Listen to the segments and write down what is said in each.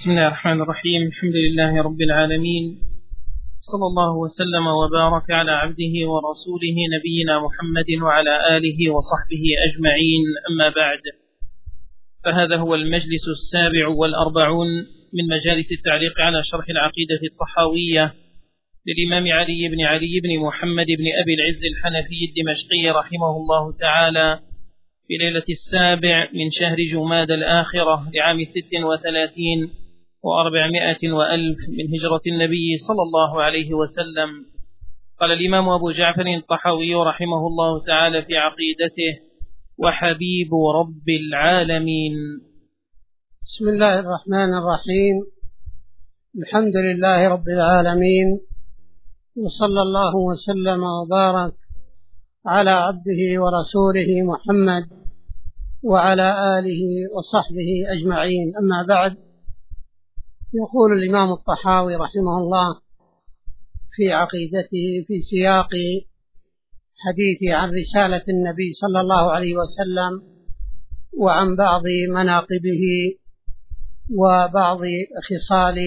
بسم الله الرحمن الرحيم. الحمد لله رب العالمين، صلى الله وسلم وبارك على عبده ورسوله نبينا محمد وعلى آله وصحبه أجمعين، أما بعد، فهذا هو المجلس 47 من مجالس التعليق على شرح العقيدة الطحاوية للإمام علي بن محمد بن أبي العز الحنفي الدمشقي رحمه الله تعالى في ليلة 7 من شهر جماد الآخرة لعام 36 و400 وألف من هجرة النبي صلى الله عليه وسلم. قال الإمام أبو جعفر الطحاوي رحمه الله تعالى في عقيدته: وحبيب رب العالمين. بسم الله الرحمن الرحيم. الحمد لله رب العالمين، وصلى الله وسلم وبارك على عبده ورسوله محمد وعلى آله وصحبه أجمعين، أما بعد. يقول الإمام الطحاوي رحمه الله في عقيدته في سياق حديث عن رسالة النبي صلى الله عليه وسلم وعن بعض مناقبه وبعض خصال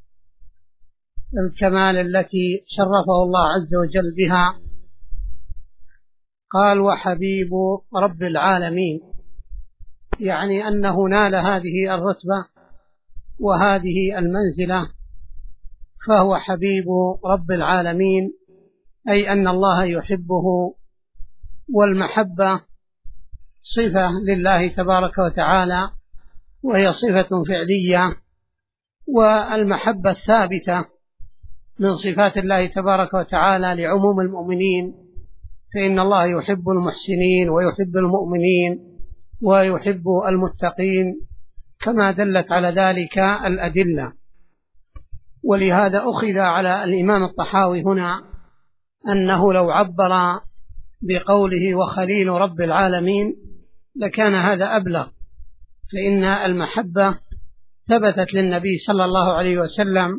الكمال التي شرفه الله عز وجل بها، قال: وحبيب رب العالمين، يعني أنه نال هذه الرتبة وهذه المنزلة، فهو حبيب رب العالمين، أي أن الله يحبه، والمحبة صفة لله تبارك وتعالى، وهي صفة فعلية، والمحبة الثابتة من صفات الله تبارك وتعالى لعموم المؤمنين، فإن الله يحب المحسنين ويحب المؤمنين ويحب المتقين، كما دلت على ذلك الأدلة. ولهذا أخذ على الإمام الطحاوي هنا أنه لو عبر بقوله وخليل رب العالمين لكان هذا أبلغ، فإن المحبة ثبتت للنبي صلى الله عليه وسلم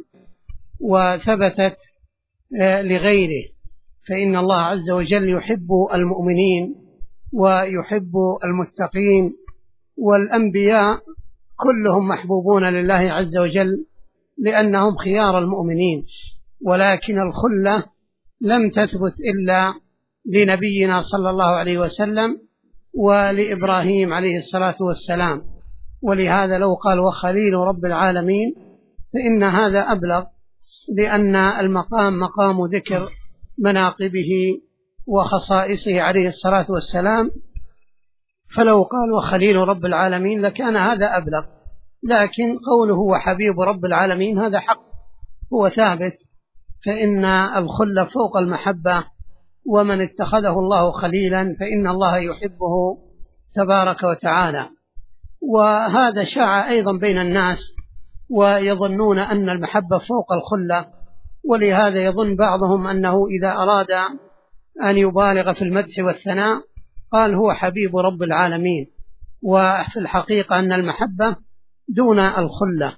وثبتت لغيره، فإن الله عز وجل يحب المؤمنين ويحب المتقين، والأنبياء كلهم محبوبون لله عز وجل لأنهم خيار المؤمنين، ولكن الخلة لم تثبت إلا لنبينا صلى الله عليه وسلم ولإبراهيم عليه الصلاة والسلام. ولهذا لو قال وخليل رب العالمين فإن هذا أبلغ، لأن المقام مقام ذكر مناقبه وخصائصه عليه الصلاة والسلام، فلو قال وخليل رب العالمين لكان هذا أبلغ. لكن قوله وحبيب رب العالمين هذا حق، هو ثابت، فإن الخلة فوق المحبة، ومن اتخذه الله خليلا فإن الله يحبه تبارك وتعالى. وهذا شاع أيضا بين الناس، ويظنون أن المحبة فوق الخلة، ولهذا يظن بعضهم أنه إذا أراد أن يبالغ في المدح والثناء قال هو حبيب رب العالمين، وفي الحقيقة أن المحبة دون الخلة،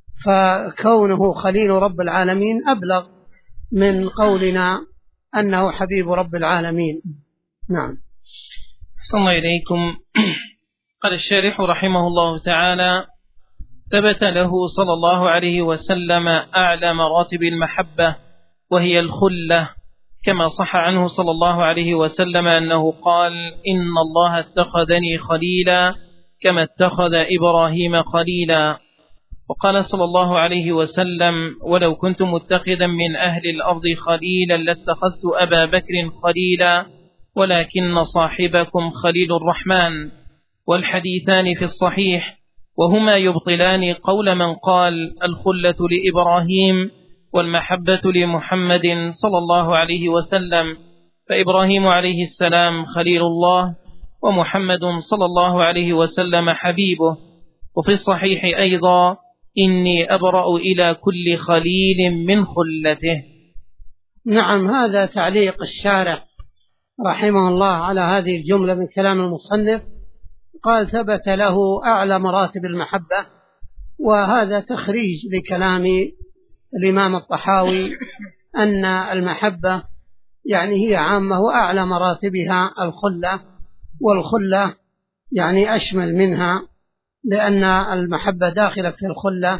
فكونه خليل رب العالمين أبلغ من قولنا أنه حبيب رب العالمين. نعم. أحسن الله إليكم. قال الشارح رحمه الله تعالى: ثبت له صلى الله عليه وسلم أعلى مراتب المحبة وهي الخلة، كما صح عنه صلى الله عليه وسلم أنه قال: إن الله اتخذني خليلا كما اتخذ إبراهيم خليلا. وقال صلى الله عليه وسلم: ولو كنت متخذا من أهل الأرض خليلا لاتخذت أبا بكر خليلا، ولكن صاحبكم خليل الرحمن. والحديثان في الصحيح، وهما يبطلان قول من قال الخلة لإبراهيم والمحبة لمحمد صلى الله عليه وسلم، فإبراهيم عليه السلام خليل الله، ومحمد صلى الله عليه وسلم حبيبه. وفي الصحيح أيضا: إني أبرأ إلى كل خليل من خلته. نعم، هذا تعليق الشارح رحمه الله على هذه الجملة من كلام المصنف. قال: ثبت له أعلى مراتب المحبة، وهذا تخريج لكلام الإمام الطحاوي أن المحبة يعني هي عامة، وأعلى مراتبها الخلة، والخلة يعني أشمل منها، لأن المحبة داخلة في الخلة،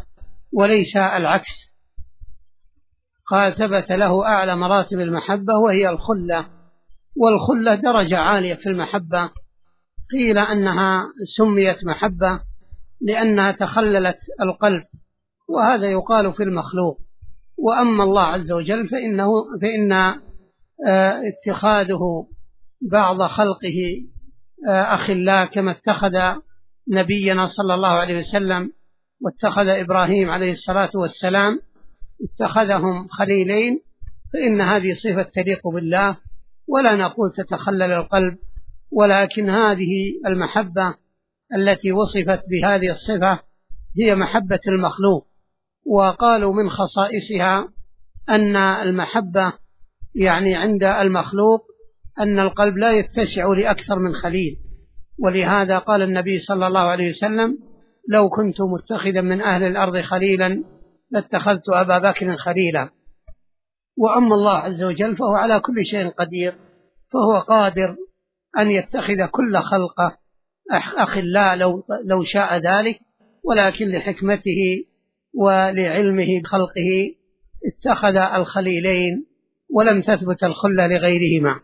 وليس العكس. قال ثبت له أعلى مراتب المحبة وهي الخلة، والخلة درجة عالية في المحبة. قيل أنها سميت محبة لأنها تخللت القلب، وهذا يقال في المخلوق. وأما الله عز وجل فإن اتخاذه بعض خلقه أخلاء، كما اتخذ نبينا صلى الله عليه وسلم واتخذ إبراهيم عليه الصلاة والسلام، اتخذهم خليلين، فإن هذه صفة تليق بالله، ولا نقول تتخلل القلب، ولكن هذه المحبة التي وصفت بهذه الصفة هي محبة المخلوق. وقالوا من خصائصها أن المحبة يعني عند المخلوق أن القلب لا يتسع لأكثر من خليل، ولهذا قال النبي صلى الله عليه وسلم: لو كنت متخذا من أهل الأرض خليلا لاتخذت أبا بكر خليلا. وأما الله عز وجل فهو على كل شيء قدير، فهو قادر أن يتخذ كل خلقه أخلاء لو شاء ذلك، ولكن لحكمته ولعلمه بخلقه اتخذ الخليلين ولم تثبت الخلة لغيرهما.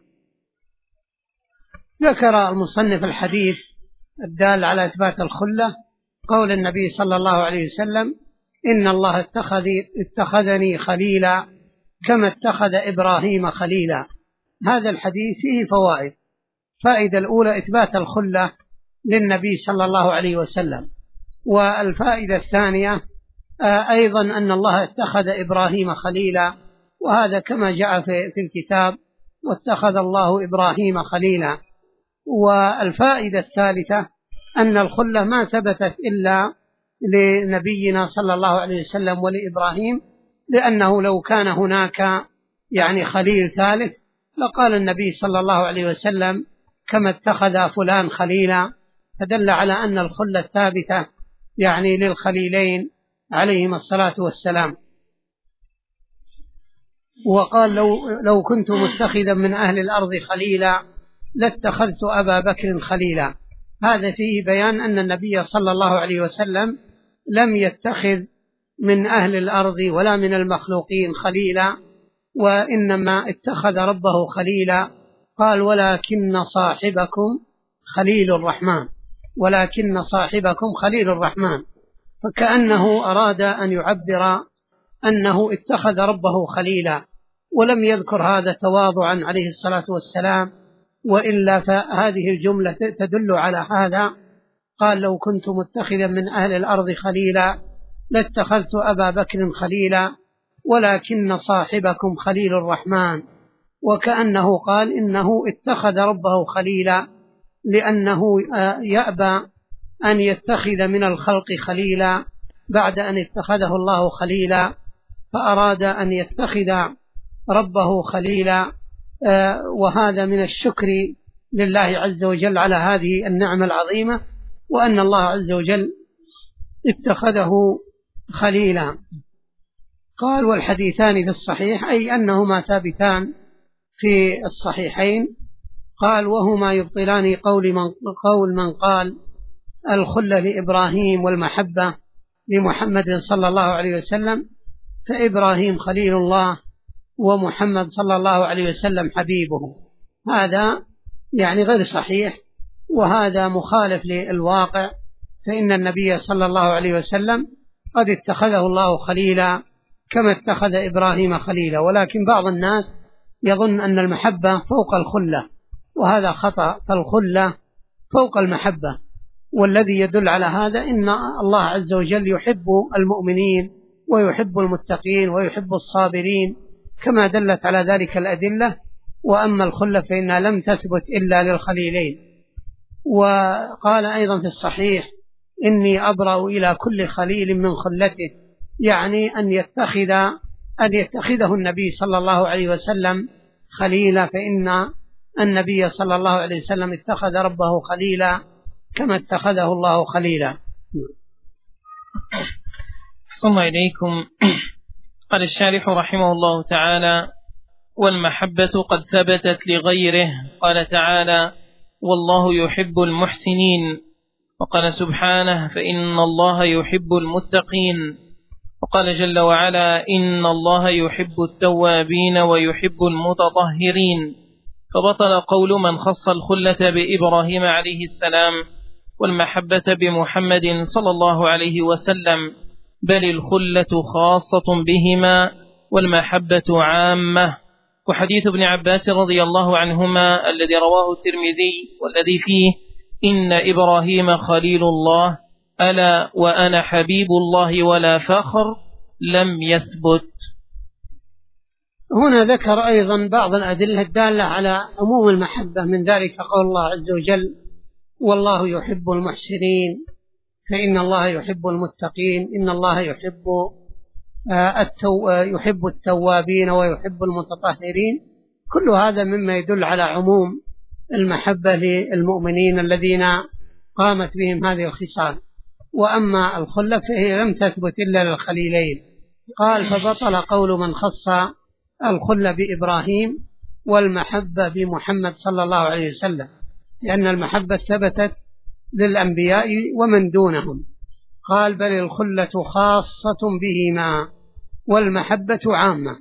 ذكر المصنف الحديث الدال على إثبات الخلة قول النبي صلى الله عليه وسلم: إن الله اتخذني خليلا كما اتخذ إبراهيم خليلا. هذا الحديث فيه فوائد. فائدة الأولى إثبات الخلة للنبي صلى الله عليه وسلم. والفائدة الثانية أيضا أن الله اتخذ إبراهيم خليلا، وهذا كما جاء في الكتاب: واتخذ الله إبراهيم خليلا. والفائدة الثالثة أن الخلة ما ثبتت إلا لنبينا صلى الله عليه وسلم ولإبراهيم، لأنه لو كان هناك يعني خليل ثالث لقال النبي صلى الله عليه وسلم: كما اتخذ فلان خليلا، فدل على أن الخلة ثابتة يعني للخليلين عليهما الصلاة والسلام. وقال: لو كنت متخذا من أهل الأرض خليلا لاتخذت أبا بكر خليلا. هذا فيه بيان أن النبي صلى الله عليه وسلم لم يتخذ من أهل الأرض ولا من المخلوقين خليلا، وإنما اتخذ ربه خليلا. قال: ولكن صاحبكم خليل الرحمن، ولكن صاحبكم خليل الرحمن. فكأنه أراد أن يعبر أنه اتخذ ربه خليلا، ولم يذكر هذا تواضعا عليه الصلاة والسلام، وإلا فهذه الجملة تدل على هذا. قال: لو كنت متخذا من أهل الأرض خليلا لاتخذت أبا بكر خليلا ولكن صاحبكم خليل الرحمن. وكأنه قال إنه اتخذ ربه خليلا لأنه يأبى أن يتخذ من الخلق خليلا بعد أن اتخذه الله خليلا، فأراد أن يتخذ ربه خليلا. وهذا من الشكر لله عز وجل على هذه النعمة العظيمة، وأن الله عز وجل اتخذه خليلا. قال: والحديثان في الصحيح، أي أنهما ثابتان في الصحيحين. قال: وهما يبطلان قول من قال الخلة لإبراهيم والمحبة لمحمد صلى الله عليه وسلم، فإبراهيم خليل الله ومحمد صلى الله عليه وسلم حبيبه. هذا يعني غير صحيح، وهذا مخالف للواقع، فإن النبي صلى الله عليه وسلم قد اتخذه الله خليلا كما اتخذ إبراهيم خليلا. ولكن بعض الناس يظن أن المحبة فوق الخلة، وهذا خطأ. فالخلة فوق المحبة، والذي يدل على هذا إن الله عز وجل يحب المؤمنين ويحب المتقين ويحب الصابرين كما دلت على ذلك الأدلة. وأما الخلة فإنها لم تثبت إلا للخليلين. وقال أيضا في الصحيح: إني أبرأ إلى كل خليل من خلته، يعني أن يتخذه النبي صلى الله عليه وسلم خليلا، فإن النبي صلى الله عليه وسلم اتخذ ربه خليلا كما اتخذه الله خليلا. صلى إليكم. قال الشارح رحمه الله تعالى: والمحبة قد ثبتت لغيره. قال تعالى: والله يحب المحسنين. وقال سبحانه: فإن الله يحب المتقين. وقال جل وعلا إن الله يحب التوابين ويحب المتطهرين، فبطل قول من خص الخلة بإبراهيم عليه السلام والمحبة بمحمد صلى الله عليه وسلم، بل الخلة خاصة بهما والمحبة عامة. وحديث ابن عباس رضي الله عنهما الذي رواه الترمذي والذي فيه إن إبراهيم خليل الله ألا وأنا حبيب الله ولا فخر لم يثبت. هنا ذكر أيضا بعض الأدلة الدالة على عموم المحبة، من ذلك قول الله عز وجل والله يحب المحسنين فإن الله يحب المتقين، إن الله يحب التوابين ويحب المتطهرين. كل هذا مما يدل على عموم المحبة للمؤمنين الذين قامت بهم هذه الخصال. وأما الخلة فهي لم تثبت إلا للخليلين. قال فبطل قول من خص الخلة بإبراهيم والمحبة بمحمد صلى الله عليه وسلم، لأن المحبة ثبتت للأنبياء ومن دونهم. قال بل الخلة خاصة بهما والمحبة عامة.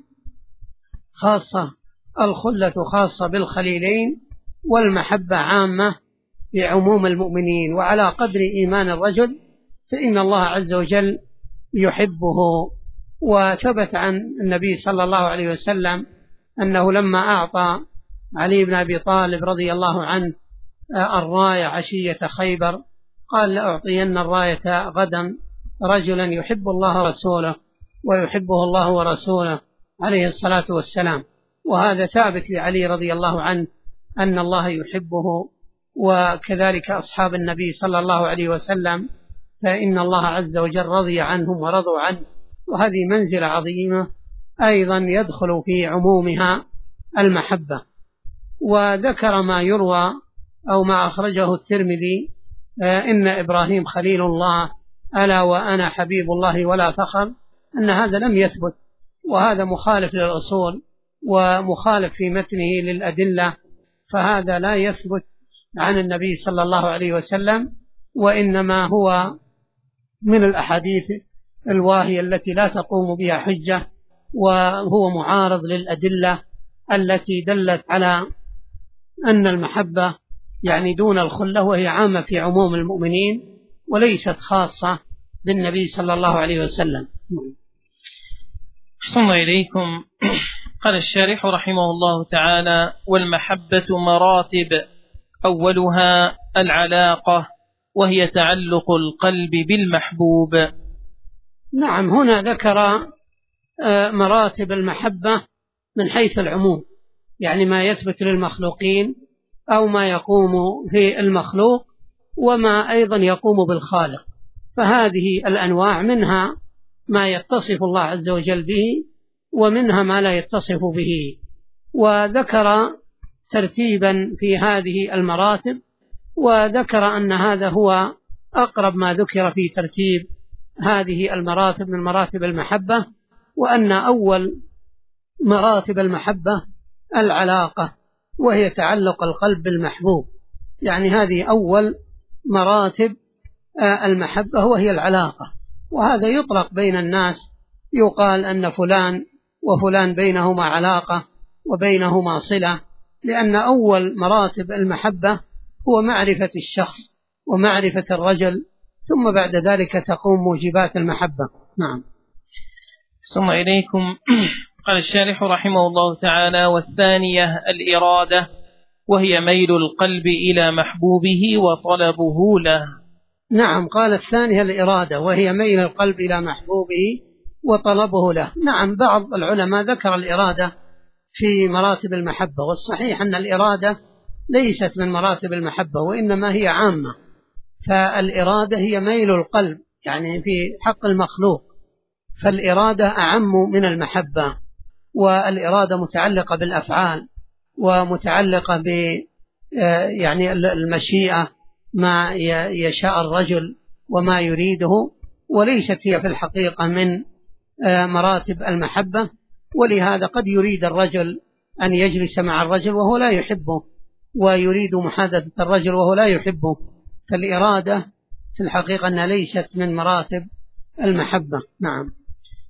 الخلة خاصة بالخليلين والمحبة عامة بعموم المؤمنين. وعلى قدر إيمان الرجل فإن الله عز وجل يحبه. وثبت عن النبي صلى الله عليه وسلم أنه لما أعطى علي بن أبي طالب رضي الله عنه الراية عشية خيبر قال لأعطين الراية غدا رجلا يحب الله ورسوله ويحبه الله ورسوله عليه الصلاة والسلام. وهذا ثابت لعلي رضي الله عنه أن الله يحبه، وكذلك أصحاب النبي صلى الله عليه وسلم فإن الله عز وجل رضي عنهم ورضوا عنه. وهذه منزلة عظيمة أيضا يدخل في عمومها المحبة. وذكر ما يروى أو ما أخرجه الترمذي إن إبراهيم خليل الله ألا وأنا حبيب الله ولا فخر، أن هذا لم يثبت، وهذا مخالف للأصول ومخالف في متنه للأدلة، فهذا لا يثبت عن النبي صلى الله عليه وسلم، وإنما هو من الأحاديث الواهية التي لا تقوم بها حجة، وهو معارض للأدلة التي دلت على أن المحبة يعني دون الخلة، وهي عامة في عموم المؤمنين وليست خاصة بالنبي صلى الله عليه وسلم. أحسن إليكم. قال الشارح رحمه الله تعالى والمحبة مراتب، أولها العلاقة وهي تعلق القلب بالمحبوب. نعم، هنا ذكر مراتب المحبة من حيث العموم، يعني ما يثبت للمخلوقين أو ما يقوم في المخلوق وما أيضا يقوم بالخالق. فهذه الأنواع منها ما يتصف الله عز وجل به ومنها ما لا يتصف به. وذكر ترتيبا في هذه المراتب، وذكر أن هذا هو أقرب ما ذكر في ترتيب هذه المراتب من مراتب المحبة، وأن أول مراتب المحبة العلاقة وهي تعلق القلب بالمحبوب. يعني هذه أول مراتب المحبة وهي العلاقة. وهذا يطلق بين الناس، يقال أن فلان وفلان بينهما علاقة وبينهما صلة، لأن أول مراتب المحبة هو معرفة الشخص ومعرفة الرجل، ثم بعد ذلك تقوم موجبات المحبة. نعم. ثم إليكم. قال الشارح رحمه الله تعالى والثانية الإرادة وهي ميل القلب إلى محبوبه وطلبه له. نعم، قال الثانية الإرادة وهي ميل القلب إلى محبوبه وطلبه له. نعم، بعض العلماء ذكر الإرادة في مراتب المحبة، والصحيح أن الإرادة ليست من مراتب المحبة وإنما هي عامة. فالإرادة هي ميل القلب يعني في حق المخلوق، فالإرادة أعم من المحبة. والإرادة متعلقة بالأفعال ومتعلقة ب يعني المشيئة، ما يشاء الرجل وما يريده، وليست هي في الحقيقة من مراتب المحبة. ولهذا قد يريد الرجل أن يجلس مع الرجل وهو لا يحبه، ويريد محادثة الرجل وهو لا يحبه. فالإرادة في الحقيقة أنها ليست من مراتب المحبة. نعم.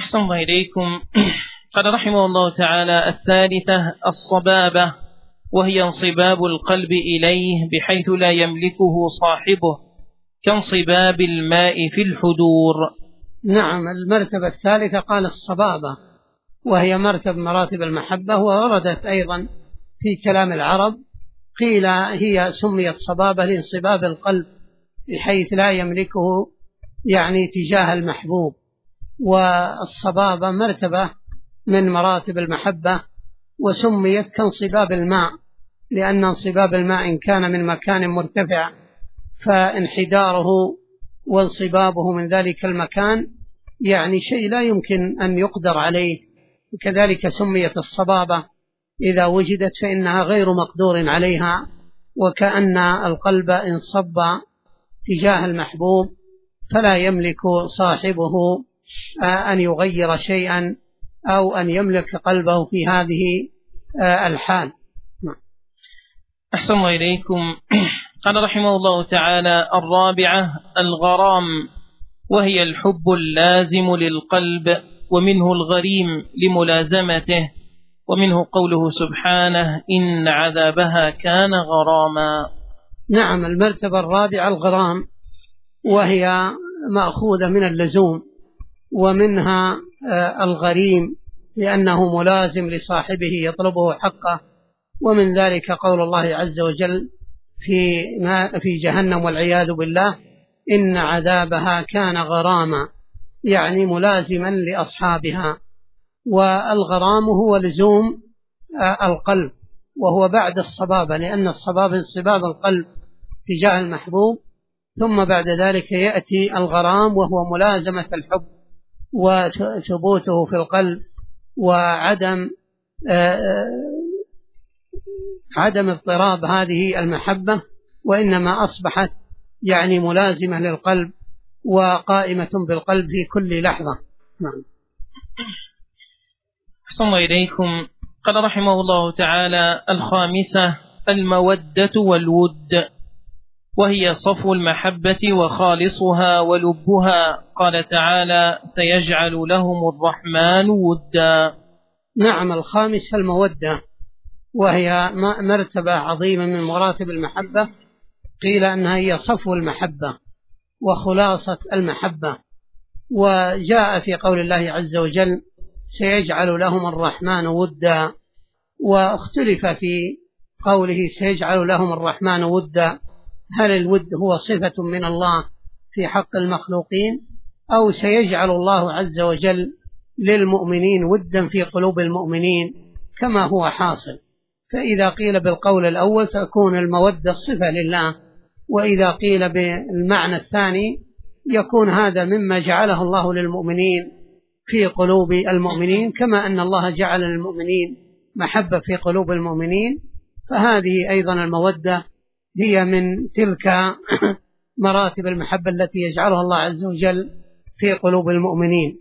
أحسن الله إليكم. قال رحمه الله تعالى: الثالثة الصبابة، وهي انصباب القلب إليه بحيث لا يملكه صاحبه كانصباب الماء في الحدور. نعم، المرتبة الثالثة قال الصبابة، وهي مراتب المحبة، ووردت أيضا في كلام العرب، قيل هي سميت صبابة لانصباب القلب بحيث لا يملكه يعني تجاه المحبوب. والصبابة مرتبة من مراتب المحبة، وسميت كانصباب الماء، لأن انصباب الماء إن كان من مكان مرتفع فانحداره وانصبابه من ذلك المكان يعني شيء لا يمكن أن يقدر عليه، وكذلك سميت الصبابة إذا وجدت فإنها غير مقدور عليها، وكأن القلب انصب تجاه المحبوب فلا يملك صاحبه أن يغير شيئا أو أن يملك قلبه في هذه الحال. أحسن الله إليكم. قال رحمه الله تعالى: الرابعة الغرام، وهي الحب اللازم للقلب، ومنه الغريم لملازمته، ومنه قوله سبحانه: إن عذابها كان غراما. نعم، المرتبة الرابعة الغرام، وهي مأخوذة من اللزوم، ومنها الغريم لأنه ملازم لصاحبه يطلبه حقه، ومن ذلك قول الله عز وجل في جهنم والعياذ بالله: إن عذابها كان غراما، يعني ملازما لأصحابها. والغرام هو لزوم القلب، وهو بعد الصبابة، لأن الصبابة انصباب القلب تجاه المحبوب، ثم بعد ذلك يأتي الغرام وهو ملازمة الحب وثبوته في القلب، وعدم اضطراب هذه المحبة، وإنما أصبحت يعني ملازمة للقلب وقائمة بالقلب في كل لحظة. نعم. أحسن الله إليكم. قال رحمه الله تعالى: الخامسة المودة والود، وهي صفو المحبة وخالصها ولبها. قال تعالى: سيجعل لهم الرحمن ودا. نعم، الخامسة المودة، وهي مرتبة عظيمة من مراتب المحبة، قيل أنها هي صفو المحبة وخلاصة المحبة. وجاء في قول الله عز وجل: سيجعل لهم الرحمن ودا، واختلف في قوله سيجعل لهم الرحمن ودا، هل الود هو صفة من الله في حق المخلوقين، أو سيجعل الله عز وجل للمؤمنين ودا في قلوب المؤمنين كما هو حاصل؟ فإذا قيل بالقول الأول تكون المودة صفة لله، وإذا قيل بالمعنى الثاني يكون هذا مما جعله الله للمؤمنين في قلوب المؤمنين، كما أن الله جعل للمؤمنين محبة في قلوب المؤمنين، فهذه أيضا المودة هي من تلك مراتب المحبة التي يجعلها الله عز وجل في قلوب المؤمنين.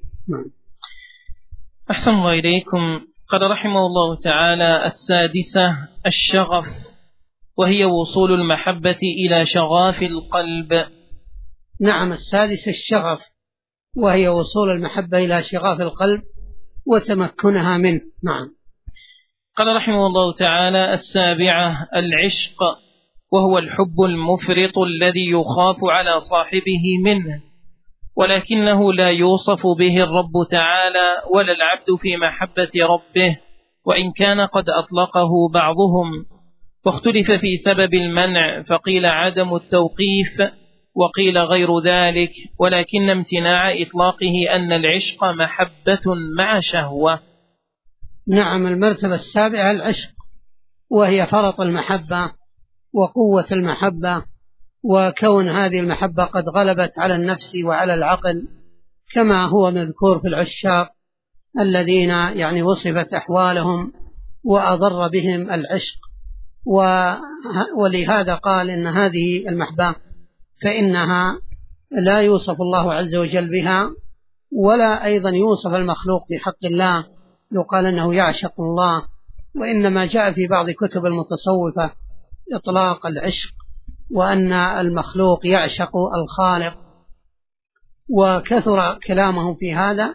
أحسن الله إليكم. قال رحمه الله تعالى: السادسة الشغف، وهي وصول المحبة إلى شغاف القلب. نعم، السادسة الشغف، وهي وصول المحبة إلى شغاف القلب وتمكنها منه. نعم. قال رحمه الله تعالى: السابعة العشق، وهو الحب المفرط الذي يخاف على صاحبه منه، ولكنه لا يوصف به الرب تعالى ولا العبد في محبة ربه، وإن كان قد أطلقه بعضهم، واختلف في سبب المنع، فقيل عدم التوقيف، وقيل غير ذلك، ولكن امتناع إطلاقه أن العشق محبة مع شهوة. نعم، المرتبة السابعة العشق، وهي فرط المحبة وقوة المحبة، وكون هذه المحبة قد غلبت على النفس وعلى العقل، كما هو مذكور في العشاق الذين يعني وصفت أحوالهم وأضر بهم العشق. ولهذا قال إن هذه المحبة فإنها لا يوصف الله عز وجل بها، ولا أيضا يوصف المخلوق بحق الله يقال أنه يعشق الله، وإنما جاء في بعض كتب المتصوفة إطلاق العشق، وأن المخلوق يعشق الخالق، وكثر كلامهم في هذا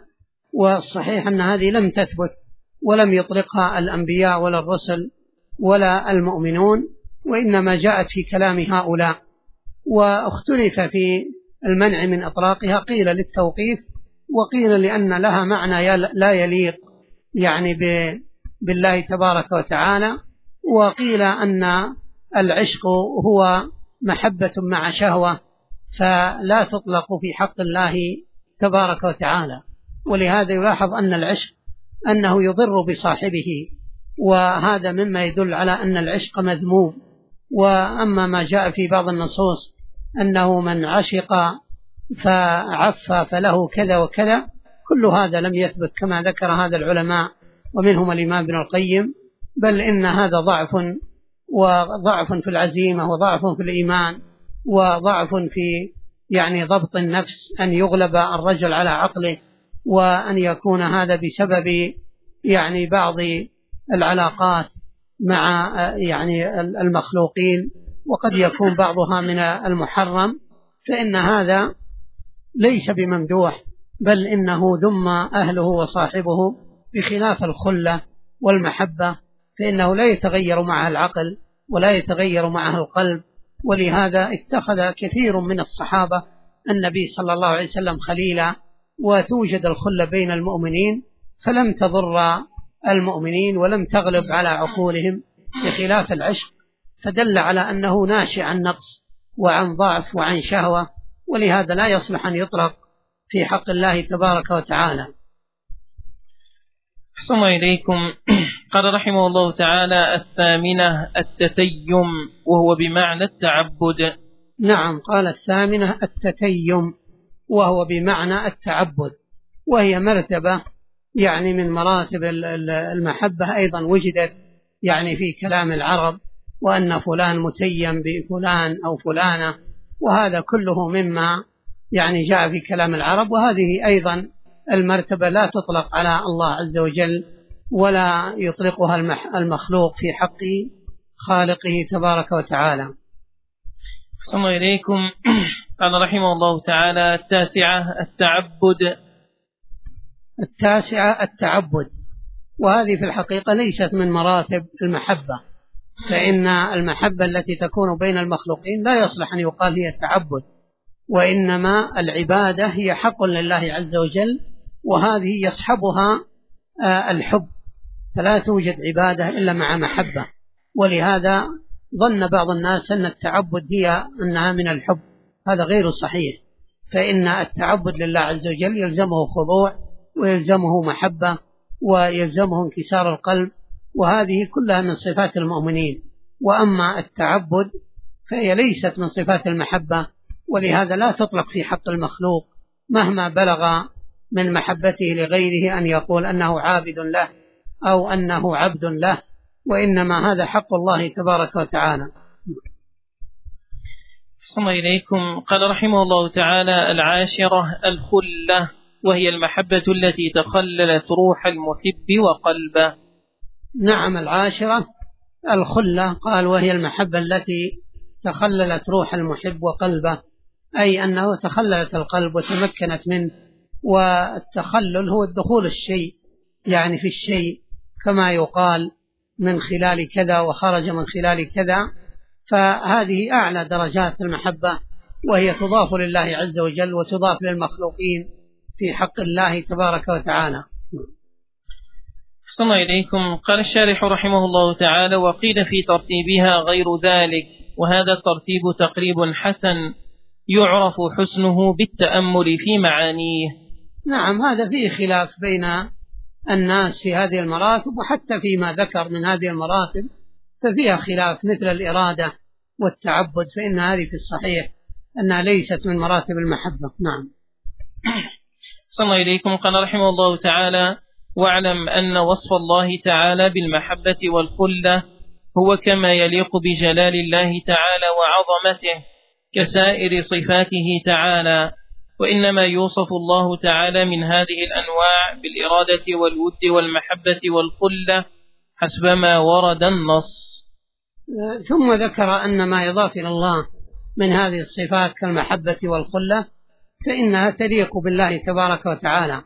والصحيح أن هذه لم تثبت ولم يطلقها الأنبياء ولا الرسل ولا المؤمنون، وإنما جاءت في كلام هؤلاء، واختلف في المنع من إطلاقها، قيل للتوقيف وقيل لأن لها معنى لا يليق يعني بالله تبارك وتعالى، وقيل أن العشق هو محبة مع شهوة فلا تطلق في حق الله تبارك وتعالى. ولهذا يلاحظ أن العشق أنه يضر بصاحبه، وهذا مما يدل على أن العشق مذموم. وأما ما جاء في بعض النصوص أنه من عشق فعفى فله كذا وكذا، كل هذا لم يثبت كما ذكر هذا العلماء ومنهم الإمام ابن القيم، بل إن هذا ضعف في العزيمة، وضعف في الإيمان، وضعف في يعني ضبط النفس، أن يغلب الرجل على عقله، وأن يكون هذا بسبب يعني بعض العلاقات مع يعني المخلوقين، وقد يكون بعضها من المحرم، فإن هذا ليس بممدوح، بل إنه ذم أهله وصاحبه، بخلاف الخلة والمحبة فإنه لا يتغير معها العقل ولا يتغير معها القلب. ولهذا اتخذ كثير من الصحابة النبي صلى الله عليه وسلم خليلا، وتوجد الخلة بين المؤمنين فلم تضر المؤمنين ولم تغلب على عقولهم، بخلاف العشق، فدل على أنه ناشئ عن نقص وعن ضعف وعن شهوة، ولهذا لا يصلح أن يطلق في حق الله تبارك وتعالى. أحسن إليكم. قال رحمه الله تعالى: الثامنة التتيم، وهو بمعنى التعبد. نعم، قال الثامنة التتيم، وهو بمعنى التعبد، وهي مرتبة يعني من مراتب المحبة، أيضا وجدت يعني في كلام العرب، وأن فلان متيم بفلان أو فلانة، وهذا كله مما يعني جاء في كلام العرب. وهذه أيضا المرتبة لا تطلق على الله عز وجل، ولا يطلقها المخلوق في حق خالقه تبارك وتعالى. أحسن إليكم. قال رحمه الله تعالى: التاسعة التعبد. التاسعة التعبد، وهذه في الحقيقة ليست من مراتب المحبة، فإن المحبة التي تكون بين المخلوقين لا يصلح أن يقال هي التعبد، وإنما العبادة هي حق لله عز وجل، وهذه يصحبها الحب، فلا توجد عبادة إلا مع محبة. ولهذا ظن بعض الناس أن التعبد أنها من الحب، هذا غير صحيح، فإن التعبد لله عز وجل يلزمه خضوع، ويلزمه محبة، ويلزمه انكسار القلب، وهذه كلها من صفات المؤمنين. وأما التعبد فهي ليست من صفات المحبة، ولهذا لا تطلق في حق المخلوق مهما بلغ من محبته لغيره أن يقول أنه عابد له أو أنه عبد له، وإنما هذا حق الله تبارك وتعالى. أحسن إليكم. قال رحمه الله تعالى: العاشرة الخلة، وهي المحبة التي تخللت روح المحب وقلبه. نعم، العاشرة الخلة، قال وهي المحبة التي تخللت روح المحب وقلبه، أي أنه تخللت القلب وتمكنت منه. والتخلل هو الدخول الشيء يعني في الشيء، كما يقال من خلال كذا وخرج من خلال كذا، فهذه أعلى درجات المحبة، وهي تضاف لله عز وجل وتضاف للمخلوقين في حق الله تبارك وتعالى. أحسن إليكم. قال الشارح رحمه الله تعالى: وقيل في ترتيبها غير ذلك، وهذا الترتيب تقريب حسن يعرف حسنه بالتأمل في معانيه. نعم، هذا فيه خلاف بين الناس في هذه المراتب، وحتى فيما ذكر من هذه المراتب ففيها خلاف، مثل الإرادة والتعبد، فإن هذه في الصحيح أنها ليست من مراتب المحبة. نعم. صلى الله إليكم. قال رحمه الله تعالى: واعلم أن وصف الله تعالى بالمحبة والخلة هو كما يليق بجلال الله تعالى وعظمته كسائر صفاته تعالى، وإنما يوصف الله تعالى من هذه الأنواع بالإرادة والود والمحبة والخلة حسب ما ورد النص. ثم ذكر أن ما يضاف إلى الله من هذه الصفات كالمحبة والخلة فإنها تليق بالله تبارك وتعالى،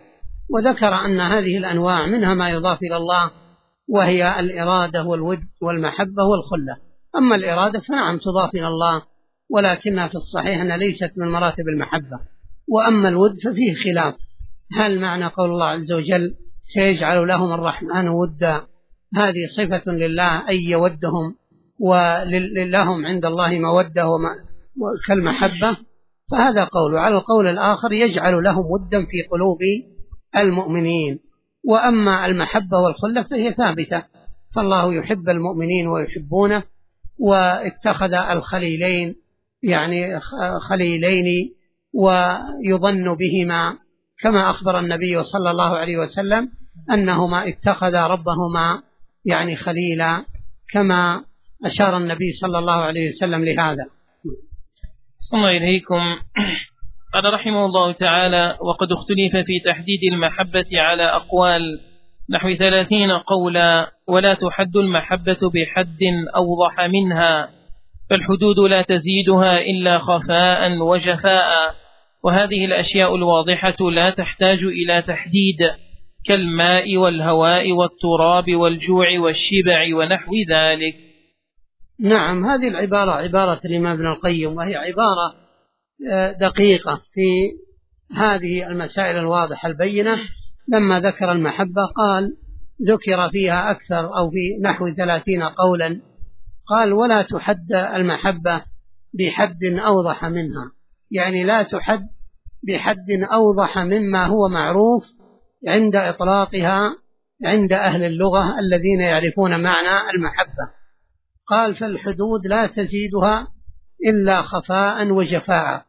وذكر أن هذه الأنواع منها ما يضاف إلى الله، وهي الإرادة والود والمحبة والخلة. أما الإرادة فنعم تضاف إلى الله، ولكنها في الصحيح أنها ليست من مراتب المحبة. وأما الود ففيه خلاف، هل معنى قول الله عز وجل سيجعل لهم الرحمن ودا هذه صفة لله أي يودهم، ولهم عند الله مودة كالمحبة، فهذا قول. على القول الآخر يجعل لهم ودا في قلوب المؤمنين. وأما المحبة والخلة فهي ثابتة، فالله يحب المؤمنين ويحبونه، واتخذ الخليلين يعني خليلين ويظن بهما، كما أخبر النبي صلى الله عليه وسلم أنهما اتخذ ربهما يعني خليلا، كما أشار النبي صلى الله عليه وسلم لهذا. صلى إليكم. قال رحمه الله تعالى: وقد اختلف في تحديد المحبة على أقوال نحو 30 قولا، ولا تحد المحبة بحد أوضح منها، فالحدود لا تزيدها إلا خفاء وجفاء، وهذه الأشياء الواضحة لا تحتاج إلى تحديد، كالماء والهواء والتراب والجوع والشبع ونحو ذلك. نعم، هذه العبارة عبارة الإمام ابن القيم، وهي عبارة دقيقة في هذه المسائل الواضحة البينة. لما ذكر المحبة قال ذكر فيها أكثر أو في نحو 30 قولا، قال ولا تحد المحبة بحد أوضح منها، يعني لا تحد بحد أوضح مما هو معروف عند إطلاقها عند أهل اللغة الذين يعرفون معنى المحبة. قال فالحدود لا تزيدها إلا خفاء وجفاء.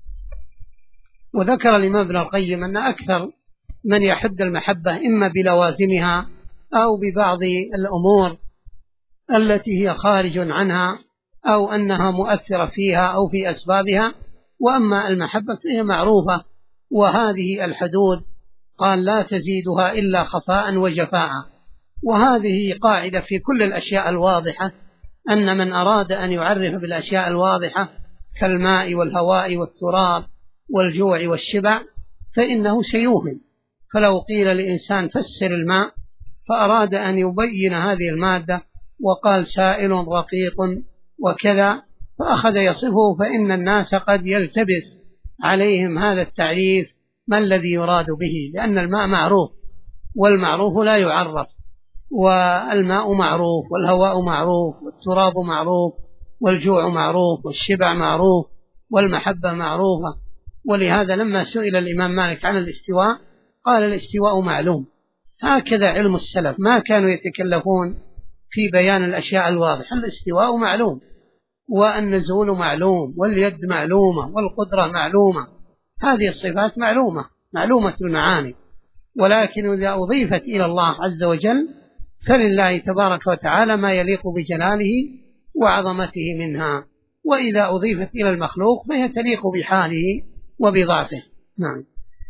وذكر الإمام ابن القيم أن أكثر من يحد المحبة إما بلوازمها أو ببعض الأمور التي هي خارج عنها أو أنها مؤثرة فيها أو في أسبابها، وأما المحبة فهي معروفة، وهذه الحدود قال لا تزيدها إلا خفاء وجفاء. وهذه قاعدة في كل الأشياء الواضحة، أن من أراد أن يعرف بالأشياء الواضحة كالماء والهواء والتراب والجوع والشبع فإنه سيوهم. فلو قيل لإنسان فسر الماء فأراد أن يبين هذه المادة وقال سائل رقيق وكذا فأخذ يصفه، فإن الناس قد يلتبس عليهم هذا التعريف ما الذي يراد به، لأن الماء معروف والمعروف لا يعرف، والماء معروف والهواء معروف والتراب معروف والجوع معروف والشبع معروف والمحبة معروفة. ولهذا لما سئل الإمام مالك عن الاستواء قال الاستواء معلوم. هكذا علم السلف ما كانوا يتكلفون في بيان الأشياء الواضحة. الاستواء معلوم، والنزول معلوم، واليد معلومة، والقدرة معلومة، هذه الصفات معلومة المعاني. ولكن إذا أضيفت إلى الله عز وجل فلله تبارك وتعالى ما يليق بجلاله وعظمته منها، وإذا أضيفت إلى المخلوق فهي تليق بحاله وبضعفه. نعم.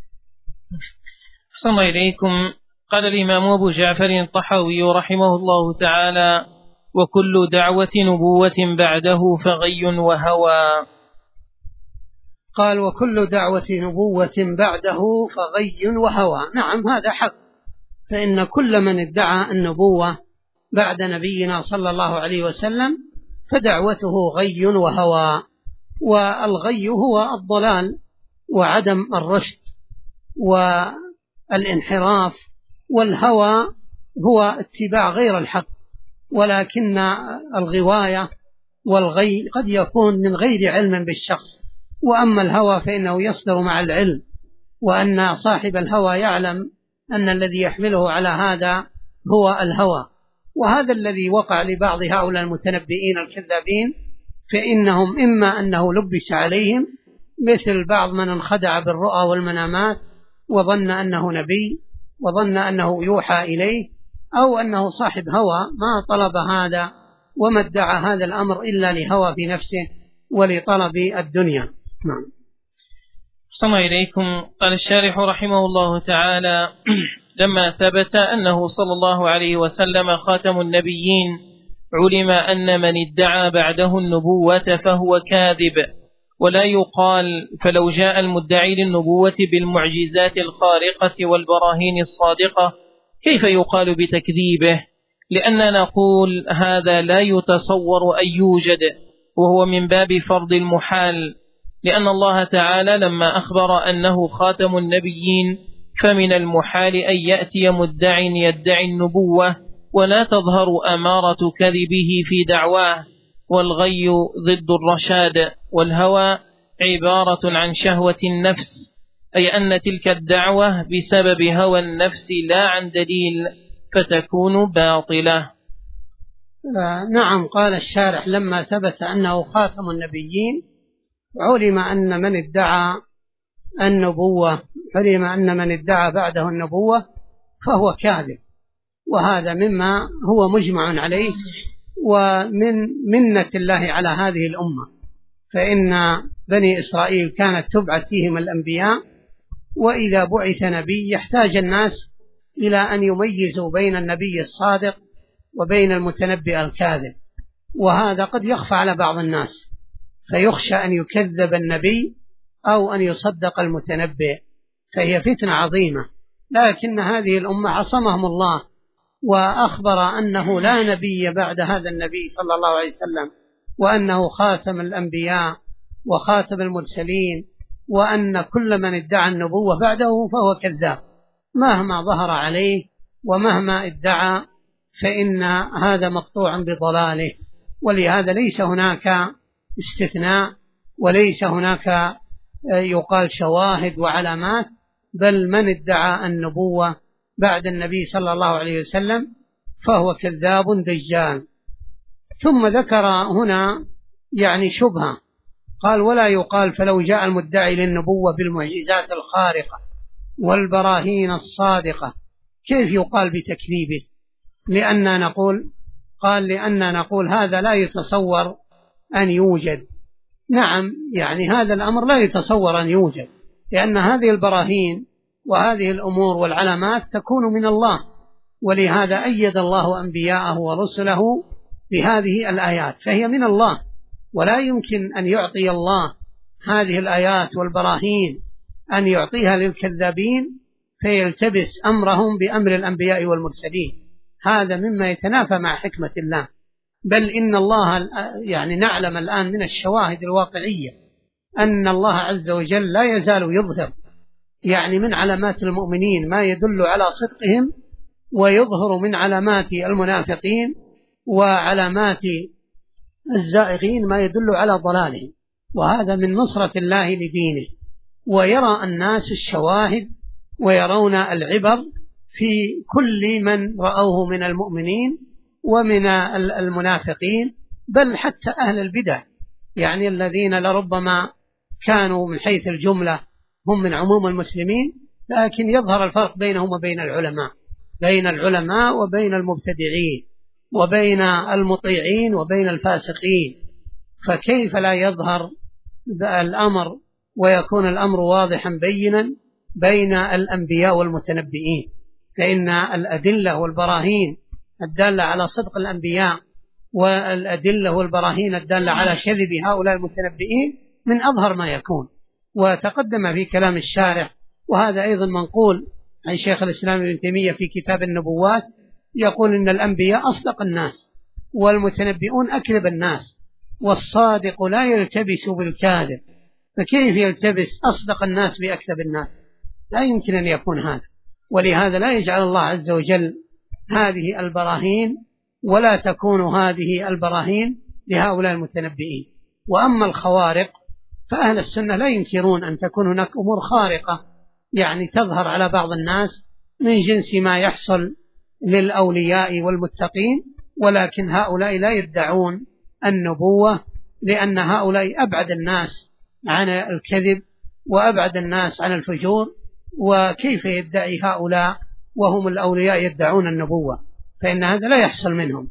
صلى الله إليكم. قال الإمام أبو جعفر الطحاوي رحمه الله تعالى: وكل دعوة نبوة بعده فغي وهوى. قال وكل دعوة نبوة بعده فغي وهوى. نعم، هذا حق، فإن كل من ادعى النبوة بعد نبينا صلى الله عليه وسلم فدعوته غي وهوى. والغي هو الضلال وعدم الرشد والانحراف، والهوى هو اتباع غير الحق. ولكن الغواية والغي قد يكون من غير علم بالشخص، وأما الهوى فإنه يصدر مع العلم، وأن صاحب الهوى يعلم أن الذي يحمله على هذا هو الهوى. وهذا الذي وقع لبعض هؤلاء المتنبئين الكذابين، فإنهم إما أنه لبس عليهم مثل بعض من انخدع بالرؤى والمنامات وظن أنه نبي وظن أنه يوحى إليه، أو أنه صاحب هوى ما طلب هذا وما ادعى هذا الأمر إلا لهوى في نفسه ولطلب الدنيا. نعم. صلى إليكم. قال الشارح رحمه الله تعالى: لما ثبت أنه صلى الله عليه وسلم خاتم النبيين علم أن من ادعى بعده النبوة فهو كاذب، ولا يقال فلو جاء المدعي للنبوة بالمعجزات الخارقة والبراهين الصادقة كيف يقال بتكذيبه؟ لأننا نقول هذا لا يتصور أن يوجد، وهو من باب فرض المحال، لأن الله تعالى لما أخبر أنه خاتم النبيين فمن المحال أن يأتي مدع يدعي النبوة ولا تظهر أمارة كذبه في دعواه. والغي ضد الرشاد، والهوى عبارة عن شهوة النفس، أي أن تلك الدعوة بسبب هوى النفس لا عن دليل فتكون باطلة. نعم، قال الشارح لما ثبت أنه خاتم النبيين علم أن من ادعى النبوة بعده النبوة فهو كاذب، وهذا مما هو مجمع عليه ومن منة الله على هذه الأمة. فإن بني إسرائيل كانت تبعث فيهم الأنبياء، وإذا بعث نبي يحتاج الناس إلى أن يميزوا بين النبي الصادق وبين المتنبئ الكاذب، وهذا قد يخفى على بعض الناس فيخشى أن يكذب النبي أو أن يصدق المتنبئ، فهي فتنة عظيمة. لكن هذه الأمة عصمهم الله وأخبر أنه لا نبي بعد هذا النبي صلى الله عليه وسلم، وأنه خاتم الأنبياء وخاتم المرسلين، وأن كل من ادعى النبوة بعده فهو كذاب مهما ظهر عليه ومهما ادعى، فإن هذا مقطوع بضلاله. ولهذا ليس هناك استثناء وليس هناك يقال شواهد وعلامات، بل من ادعى النبوة بعد النبي صلى الله عليه وسلم فهو كذاب دجال. ثم ذكر هنا شبهة، قال ولا يقال فلو جاء المدعي للنبوة بالمعجزات الخارقة والبراهين الصادقة كيف يقال بتكذيبه؟ لأننا نقول هذا لا يتصور أن يوجد. نعم، هذا الأمر لا يتصور أن يوجد، لأن هذه البراهين وهذه الأمور والعلامات تكون من الله، ولهذا أيد الله أنبياءه ورسله بهذه الآيات، فهي من الله، ولا يمكن أن يعطي الله هذه الآيات والبراهين أن يعطيها للكذابين فيلتبس أمرهم بأمر الأنبياء والمرسلين. هذا مما يتنافى مع حكمة الله. بل إن الله نعلم الآن من الشواهد الواقعية أن الله عز وجل لا يزال يظهر من علامات المؤمنين ما يدل على صدقهم، ويظهر من علامات المنافقين وعلامات الزائغين ما يدل على ضلالهم، وهذا من نصرة الله لدينه. ويرى الناس الشواهد ويرون العبر في كل من رأوه من المؤمنين ومن المنافقين، بل حتى أهل البدع الذين لربما كانوا من حيث الجملة هم من عموم المسلمين، لكن يظهر الفرق بينهم وبين العلماء وبين المبتدعين وبين المطيعين وبين الفاسقين. فكيف لا يظهر الأمر ويكون الأمر واضحا بينا بين الأنبياء والمتنبئين؟ فإن الأدلة والبراهين الدالة على صدق الأنبياء والأدلة والبراهين الدالة على كذب هؤلاء المتنبئين من أظهر ما يكون. وتقدم في كلام الشارح، وهذا أيضا منقول عن شيخ الإسلام ابن تيمية في كتاب النبوات، يقول إن الأنبياء أصدق الناس والمتنبئون أكذب الناس، والصادق لا يلتبس بالكاذب، فكيف يلتبس أصدق الناس بأكذب الناس؟ لا يمكن أن يكون هذا. ولهذا لا يجعل الله عز وجل هذه البراهين ولا تكون هذه البراهين لهؤلاء المتنبئين. وأما الخوارق فأهل السنة لا ينكرون أن تكون هناك أمور خارقة تظهر على بعض الناس من جنس ما يحصل للأولياء والمتقين، ولكن هؤلاء لا يدعون النبوة، لأن هؤلاء أبعد الناس عن الكذب وأبعد الناس عن الفجور، وكيف يدعي هؤلاء وهم الأولياء يدعون النبوة؟ فإن هذا لا يحصل منهم.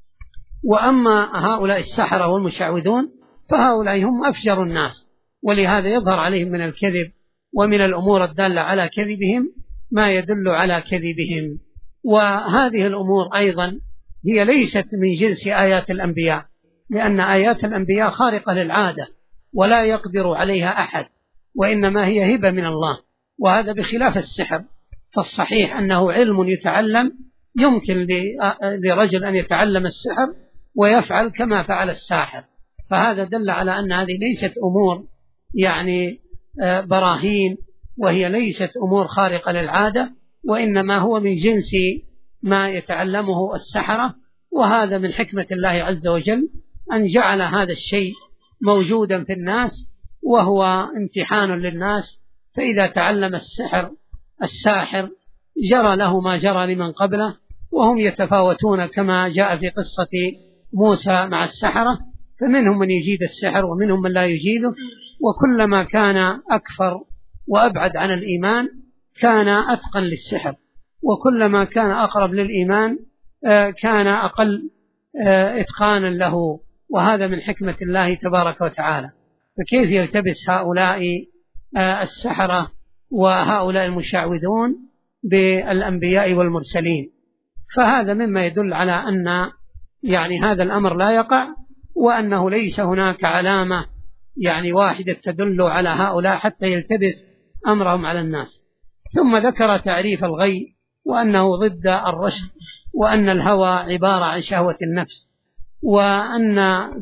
وأما هؤلاء السحرة والمشعوذون فهؤلاء هم أفجر الناس، ولهذا يظهر عليهم من الكذب ومن الأمور الدالة على كذبهم ما يدل على كذبهم. وهذه الأمور أيضا هي ليست من جنس آيات الأنبياء، لأن آيات الأنبياء خارقة للعادة، ولا يقدر عليها أحد، وإنما هي هبة من الله، وهذا بخلاف السحر. فالصحيح أنه علم يتعلم، يمكن لرجل أن يتعلم السحر ويفعل كما فعل الساحر. فهذا دل على أن هذه ليست أمور يعني براهين، وهي ليست أمور خارقة للعادة، وإنما هو من جنس ما يتعلمه السحرة. وهذا من حكمة الله عز وجل أن جعل هذا الشيء موجودا في الناس، وهو امتحان للناس. فإذا تعلم الساحر جرى له ما جرى لمن قبله، وهم يتفاوتون كما جاء في قصة موسى مع السحرة، فمنهم من يجيد السحر ومنهم من لا يجيده، وكلما كان أكثر وأبعد عن الإيمان كان أتقن للسحر، وكلما كان أقرب للإيمان كان أقل إتقانا له. وهذا من حكمة الله تبارك وتعالى. فكيف يلتبس هؤلاء السحرة وهؤلاء المشعوذون بالأنبياء والمرسلين؟ فهذا مما يدل على أن يعني هذا الأمر لا يقع، وأنه ليس هناك علامة يعني واحدة تدل على هؤلاء حتى يلتبس أمرهم على الناس. ثم ذكر تعريف الغي، وأنه ضد الرشد، وأن الهوى عبارة عن شهوة النفس، وأن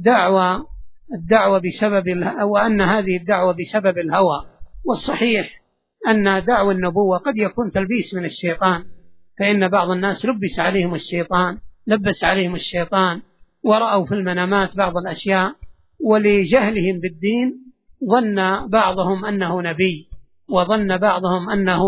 وأن هذه الدعوة بسبب الهوى. والصحيح أن دعوة النبوة قد يكون تلبيس من الشيطان، فإن بعض الناس لبس عليهم الشيطان ورأوا في المنامات بعض الأشياء، ولجهلهم بالدين ظن بعضهم أنه نبي، وظن بعضهم أنه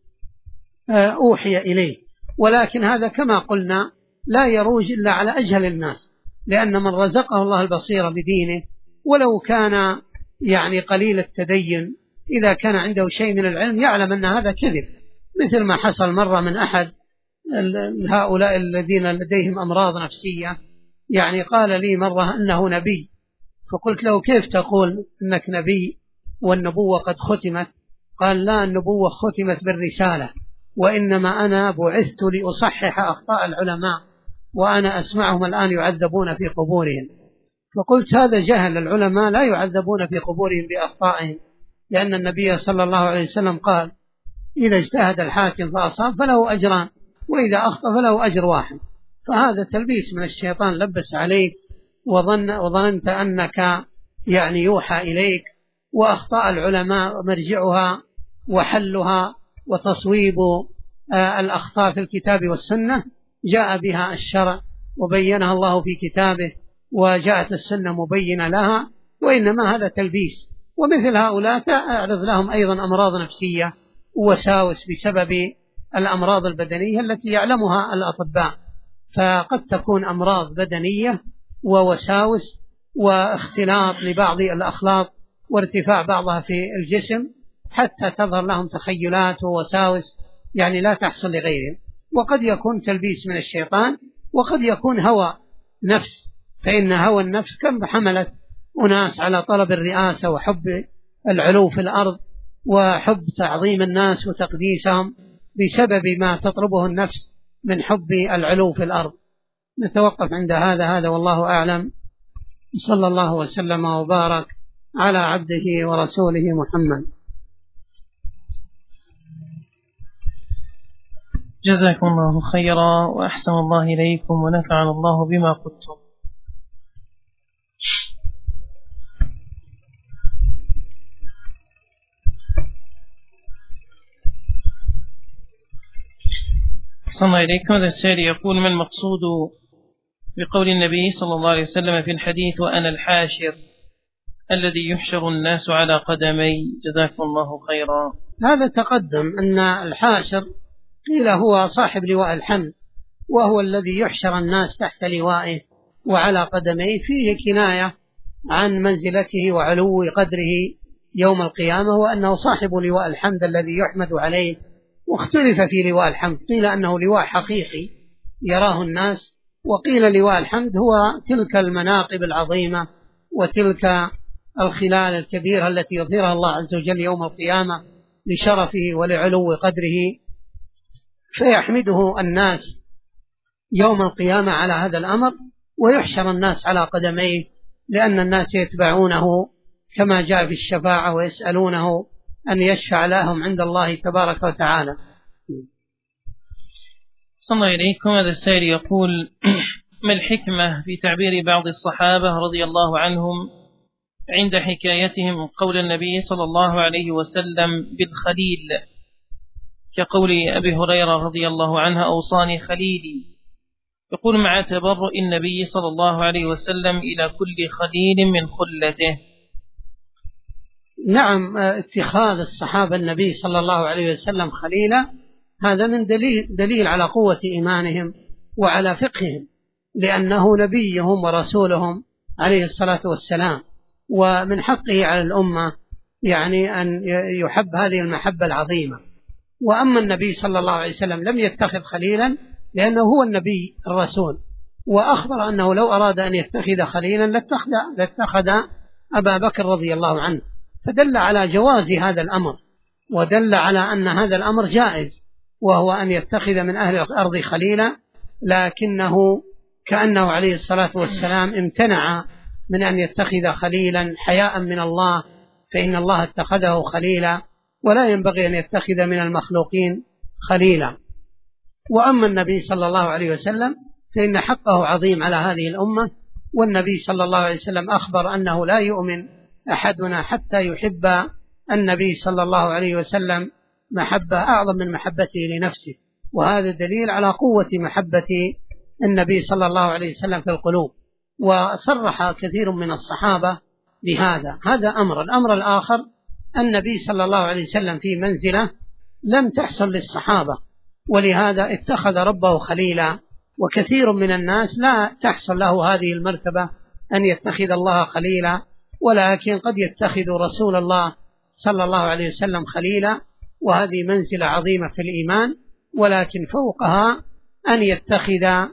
أوحي إليه. ولكن هذا كما قلنا لا يروج إلا على أجهل الناس، لأن من رزقه الله البصيرة بدينه ولو كان يعني قليل التدين، إذا كان عنده شيء من العلم يعلم أن هذا كذب. مثل ما حصل مرة من أحد هؤلاء الذين لديهم أمراض نفسية، يعني قال لي مرة أنه نبي، فقلت له كيف تقول أنك نبي والنبوة قد ختمت؟ قال لا، النبوة ختمت بالرسالة، وإنما أنا بعثت لأصحح أخطاء العلماء، وأنا أسمعهم الآن يعذبون في قبورهم. فقلت هذا جهل، العلماء لا يعذبون في قبورهم بأخطائهم، لأن النبي صلى الله عليه وسلم قال إذا اجتهد الحاكم فأصاب فله أجران، وإذا أخطأ فله أجر واحد. فهذا تلبيس من الشيطان، لبس عليك وظننت أنك يعني يوحى إليك. وأخطاء العلماء مرجعها وحلها وتصويب الأخطاء في الكتاب والسنة جاء بها الشرع وبينها الله في كتابه، وجاءت السنة مبينة لها، وإنما هذا تلبيس. ومثل هؤلاء تعرض لهم أيضا أمراض نفسية ووساوس بسبب الأمراض البدنية التي يعلمها الأطباء. فقد تكون أمراض بدنية ووساوس واختلاط لبعض الأخلاط وارتفاع بعضها في الجسم، حتى تظهر لهم تخيلات ووساوس يعني لا تحصل لغيرهم. وقد يكون تلبيس من الشيطان، وقد يكون هوى نفس، فإن هوى النفس كم حملت أناس على طلب الرئاسة وحب العلو في الأرض وحب تعظيم الناس وتقديسهم بسبب ما تطلبه النفس من حب العلو في الأرض. نتوقف عند هذا والله أعلم. صلى الله وسلم وبارك على عبده ورسوله محمد. جزاكم الله خيرا وأحسن الله إليكم ونفعنا الله بما قلتم. صلى الله إليكم. هذا السائل يقول: ما المقصود بقول النبي صلى الله عليه وسلم في الحديث وأنا الحاشر الذي يحشر الناس على قدمي؟ جزاكم الله خيرا. هذا تقدم أن الحاشر قيل هو صاحب لواء الحمد، وهو الذي يحشر الناس تحت لوائه وعلى قدميه، فيه كناية عن منزلته وعلو قدره يوم القيامة، وأنه صاحب لواء الحمد الذي يحمد عليه. واختلف في لواء الحمد، قيل أنه لواء حقيقي يراه الناس، وقيل لواء الحمد هو تلك المناقب العظيمة وتلك الخلال الكبيرة التي يظهرها الله عز وجل يوم القيامة لشرفه ولعلو قدره، فيحمده الناس يوم القيامة على هذا الأمر، ويحشر الناس على قدميه، لأن الناس يتبعونه كما جاء في الشفاعة ويسألونه أن يشفع لهم عند الله تبارك وتعالى. صلى الله إليكم. هذا السائل يقول: ما الحكمة في تعبير بعض الصحابة رضي الله عنهم عند حكايتهم قول النبي صلى الله عليه وسلم بالخليل، كقول أبي هريرة رضي الله عنه: أوصاني خليلي، يقول مع تبرؤ النبي صلى الله عليه وسلم إلى كل خليل من خلته. نعم، اتخاذ الصحابة النبي صلى الله عليه وسلم خليلا هذا من دليل على قوة إيمانهم وعلى فقههم، لأنه نبيهم ورسولهم عليه الصلاة والسلام، ومن حقه على الأمة يعني أن يحب هذه المحبة العظيمة. وأما النبي صلى الله عليه وسلم لم يتخذ خليلا لأنه هو النبي الرسول، وأخبر أنه لو أراد أن يتخذ خليلا لاتخذ أبا بكر رضي الله عنه، فدل على جواز هذا الأمر، ودل على أن هذا الأمر جائز، وهو أن يتخذ من أهل الأرض خليلا، لكنه كأنه عليه الصلاة والسلام امتنع من أن يتخذ خليلا حياء من الله، فإن الله اتخذه خليلا، ولا ينبغي أن يتخذ من المخلوقين خليلا. وأما النبي صلى الله عليه وسلم فإن حقه عظيم على هذه الأمة، والنبي صلى الله عليه وسلم أخبر أنه لا يؤمن أحدنا حتى يحب النبي صلى الله عليه وسلم محبة أعظم من محبته لنفسه، وهذا دليل على قوة محبة النبي صلى الله عليه وسلم في القلوب. وصرح كثير من الصحابة بهذا. هذا أمر. الأمر الآخر: النبي صلى الله عليه وسلم في منزلة لم تحصل للصحابة، ولهذا اتخذ ربه خليلا، وكثير من الناس لا تحصل له هذه المرتبة أن يتخذ الله خليلا، ولكن قد يتخذ رسول الله صلى الله عليه وسلم خليلا، وهذه منزلة عظيمة في الإيمان، ولكن فوقها أن يتخذ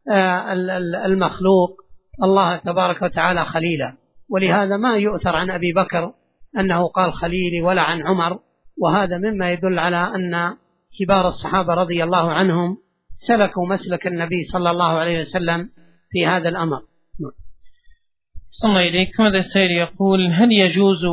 المخلوق الله تبارك وتعالى خليلا. ولهذا ما يؤثر عن أبي بكر أنه قال خليلي ولا عن عمر، وهذا مما يدل على أن كبار الصحابة رضي الله عنهم سلكوا مسلك النبي صلى الله عليه وسلم في هذا الأمر. صلى الله إليكم. هذا السائل يقول: هل يجوز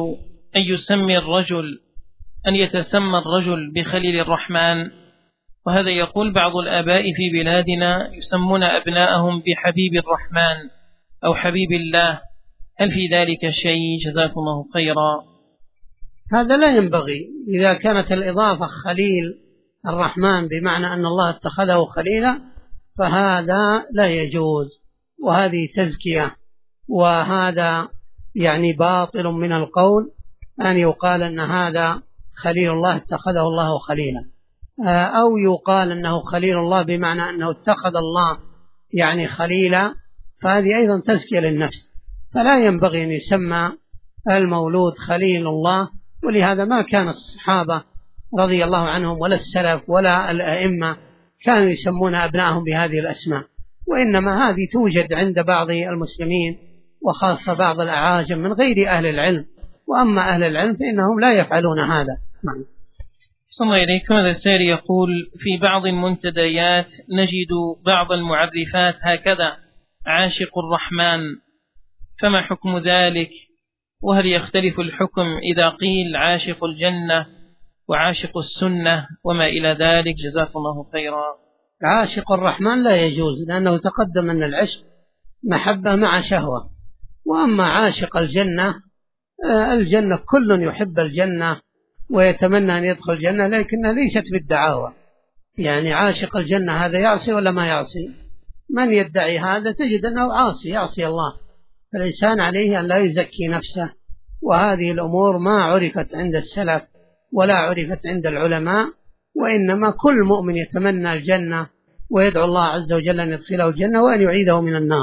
أن يتسمى الرجل بخليل الرحمن؟ وهذا يقول بعض الآباء في بلادنا يسمون أبناءهم بحبيب الرحمن أو حبيب الله، هل في ذلك شيء؟ جزاكم الله خيرا. هذا لا ينبغي. إذا كانت الإضافة خليل الرحمن بمعنى أن الله اتخذه خليلا فهذا لا يجوز، وهذه تزكية، وهذا يعني باطل من القول أن يقال أن هذا خليل الله اتخذه الله خليلا، أو يقال أنه خليل الله بمعنى أنه اتخذ الله يعني خليلا، فهذه أيضا تزكية للنفس. فلا ينبغي أن يسمى المولود خليل الله، ولهذا ما كان الصحابة رضي الله عنهم ولا السلف ولا الأئمة كانوا يسمون أبنائهم بهذه الأسماء، وإنما هذه توجد عند بعض المسلمين وخاصة بعض الأعاجم من غير أهل العلم، وأما أهل العلم فإنهم لا يفعلون هذا. صلى الله إليكم. هذا السائل يقول: في بعض المنتديات نجد بعض المعرفات هكذا: عاشق الرحمن، فما حكم ذلك؟ وهل يختلف الحكم إذا قيل عاشق الجنة وعاشق السنة وما إلى ذلك؟ جزاكم الله خيرا. عاشق الرحمن لا يجوز، لأنه تقدم أن العشق محبة مع شهوة. وأما عاشق الجنة، الجنة كل يحب الجنة ويتمنى أن يدخل الجنة، لكنها ليست بالدعاوى. يعني عاشق الجنة هذا يعصي ولا ما يعصي؟ من يدعي هذا تجد أنه عاصي، يعصي الله. فالإنسان عليه أن لا يزكي نفسه، وهذه الأمور ما عرفت عند السلف ولا عرفت عند العلماء، وإنما كل مؤمن يتمنى الجنة ويدعو الله عز وجل أن يدخله الجنة وأن يعيده من النار.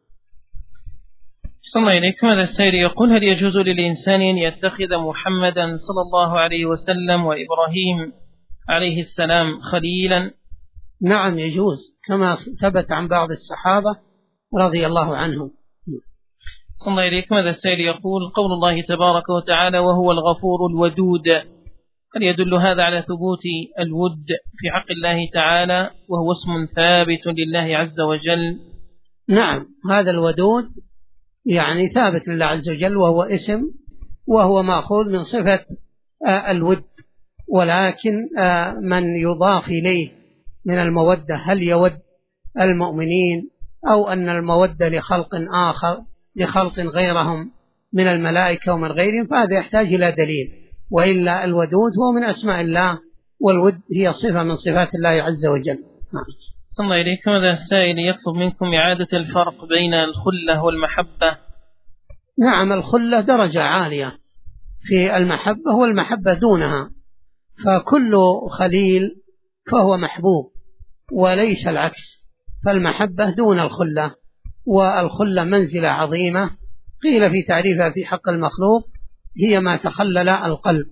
صلى الله إليكم. هذا السائل يقول: هل يجوز للإنسان أن يتخذ محمدا صلى الله عليه وسلم وإبراهيم عليه السلام خليلا؟ نعم يجوز، كما ثبت عن بعض الصحابة رضي الله عنهم. صلى الله إليكم. هذا السائل يقول: قول الله تبارك وتعالى: وهو الغفور الودود، هل يدل هذا على ثبوت الود في حق الله تعالى، وهو اسم ثابت لله عز وجل؟ نعم، هذا الودود يعني ثابت لله عز وجل، وهو اسم وهو مأخوذ من صفة الود، ولكن من يضاف إليه من المودة هل يود المؤمنين أو أن المودة لخلق آخر لخلق غيرهم من الملائكة ومن غيرهم، فهذا يحتاج إلى دليل، وإلا الودود هو من أسماء الله، والود هي صفة من صفات الله عز وجل. صلى الله إليكم. هذا السائل يطلب منكم إعادة الفرق بين الخلة والمحبة. نعم، الخلة درجة عالية في المحبة، والمحبة دونها، فكل خليل فهو محبوب وليس العكس، فالمحبة دون الخلة، والخلة منزلة عظيمة، قيل في تعريفها في حق المخلوق هي ما تخلل القلب.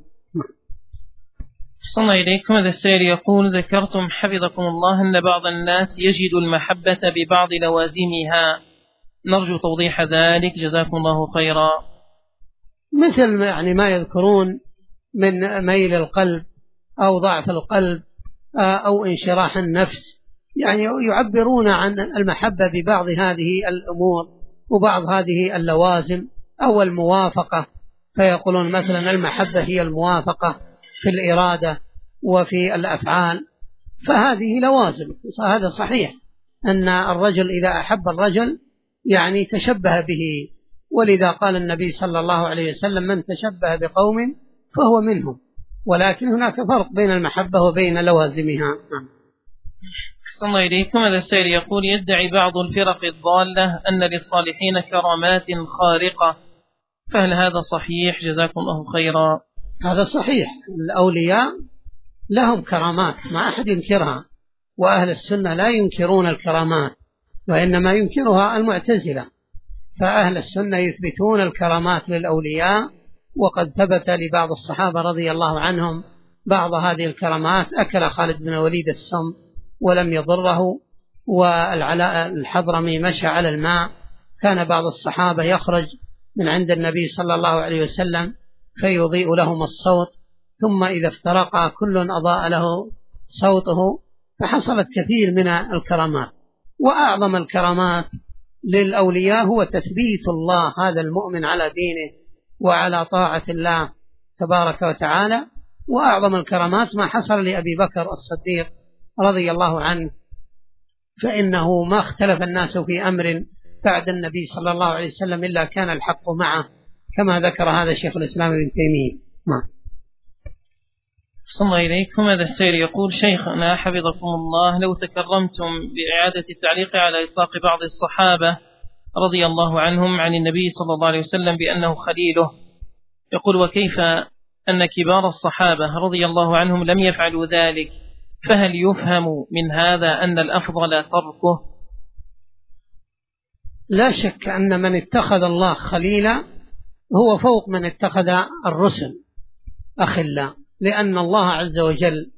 صلى الله إليكم. هذا السائل يقول: ذكرتم حفظكم الله أن بعض الناس يجد المحبة ببعض لوازمها، نرجو توضيح ذلك جزاكم الله خيرا. مثل يعني ما يذكرون من ميل القلب أو ضعف القلب أو انشراح النفس، يعني يعبرون عن المحبة ببعض هذه الأمور وبعض هذه اللوازم أو الموافقة، فيقولون مثلا المحبة هي الموافقة في الإرادة وفي الأفعال، فهذه لوازم. هذا صحيح أن الرجل إذا أحب الرجل يعني تشبه به، ولذا قال النبي صلى الله عليه وسلم: من تشبه بقوم فهو منهم. ولكن هناك فرق بين المحبة وبين لوازمها. صلى الله إليكم. هذا السائل يقول: يدعي بعض الفرق الضالة أن للصالحين كرامات خارقة، فهل هذا صحيح جزاكم الله خيرا؟ هذا صحيح، الأولياء لهم كرامات ما أحد ينكرها، وأهل السنة لا ينكرون الكرامات، وإنما ينكرها المعتزلة، فأهل السنة يثبتون الكرامات للأولياء، وقد ثبت لبعض الصحابة رضي الله عنهم بعض هذه الكرامات. أكل خالد بن الوليد السم ولم يضره، والعلاء الحضرمي مشى على الماء، كان بعض الصحابة يخرج من عند النبي صلى الله عليه وسلم فيضيء لهم الصوت، ثم إذا افترقا كل أضاء له صوته، فحصلت كثير من الكرامات. وأعظم الكرامات للأولياء هو تثبيت الله هذا المؤمن على دينه وعلى طاعة الله تبارك وتعالى. وأعظم الكرامات ما حصل لأبي بكر الصديق رضي الله عنه، فإنه ما اختلف الناس في أمر بعد النبي صلى الله عليه وسلم إلا كان الحق معه، كما ذكر هذا شيخ الإسلام ابن تيمية. صلى الله إليكم. هذا السائل يقول: شيخنا حفظكم الله، لو تكرمتم بإعادة التعليق على إطلاق بعض الصحابة رضي الله عنهم عن النبي صلى الله عليه وسلم بأنه خليله، يقول: وكيف أن كبار الصحابة رضي الله عنهم لم يفعلوا ذلك، فهل يفهم من هذا أن الأفضل تركه؟ لا شك أن من اتخذ الله خليلا هو فوق من اتخذ الرسل أخلا، لأن الله عز وجل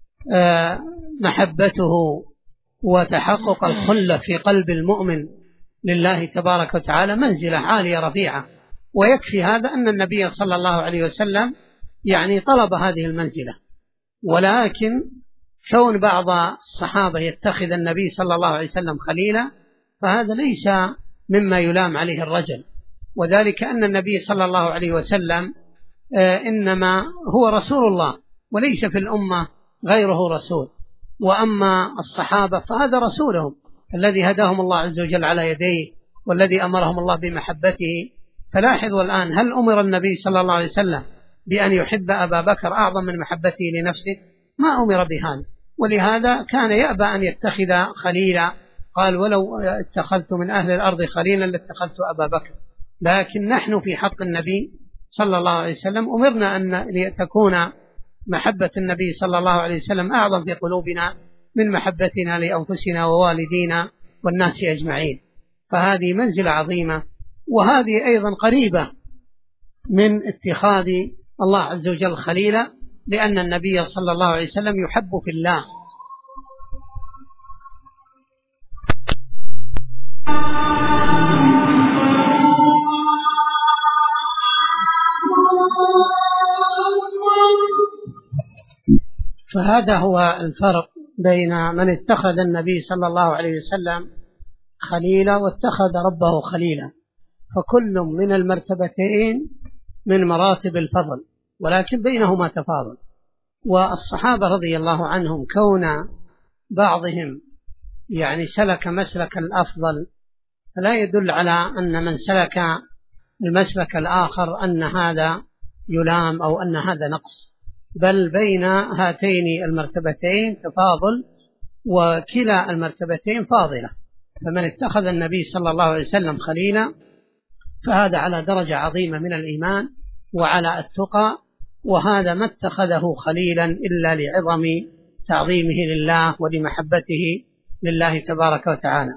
محبته وتحقق الخلة في قلب المؤمن لله تبارك وتعالى منزلة عالية رفيعة، ويكفي هذا أن النبي صلى الله عليه وسلم يعني طلب هذه المنزلة. ولكن كون بعض الصحابة يتخذ النبي صلى الله عليه وسلم خليلا فهذا ليس مما يلام عليه الرجل، وذلك أن النبي صلى الله عليه وسلم إنما هو رسول الله وليس في الأمة غيره رسول، وأما الصحابة فهذا رسولهم الذي هداهم الله عز وجل على يديه والذي أمرهم الله بمحبته. فلاحظوا الآن، هل أمر النبي صلى الله عليه وسلم بأن يحب أبا بكر أعظم من محبته لنفسه؟ ما أمر بهذا، ولهذا كان يأبى أن يتخذ خليلا، قال: ولو اتخذت من أهل الأرض خليلا لاتخذت أبا بكر. لكن نحن في حق النبي صلى الله عليه وسلم أمرنا أن تكون محبة النبي صلى الله عليه وسلم أعظم في قلوبنا من محبتنا لأنفسنا ووالدينا والناس أجمعين، فهذه منزلة عظيمة، وهذه أيضا قريبة من اتخاذ الله عز وجل خليلا، لأن النبي صلى الله عليه وسلم يحب في الله. فهذا هو الفرق بين من اتخذ النبي صلى الله عليه وسلم خليلا واتخذ ربه خليلا، فكل من المرتبتين من مراتب الفضل، ولكن بينهما تفاضل. والصحابة رضي الله عنهم كون بعضهم يعني سلك مسلك الأفضل فلا يدل على أن من سلك المسلك الآخر أن هذا يلام أو أن هذا نقص، بل بين هاتين المرتبتين تفاضل، وكلا المرتبتين فاضلة. فمن اتخذ النبي صلى الله عليه وسلم خليلا فهذا على درجة عظيمة من الإيمان وعلى التقى، وهذا ما اتخذه خليلا إلا لعظم تعظيمه لله ولمحبته لله تبارك وتعالى.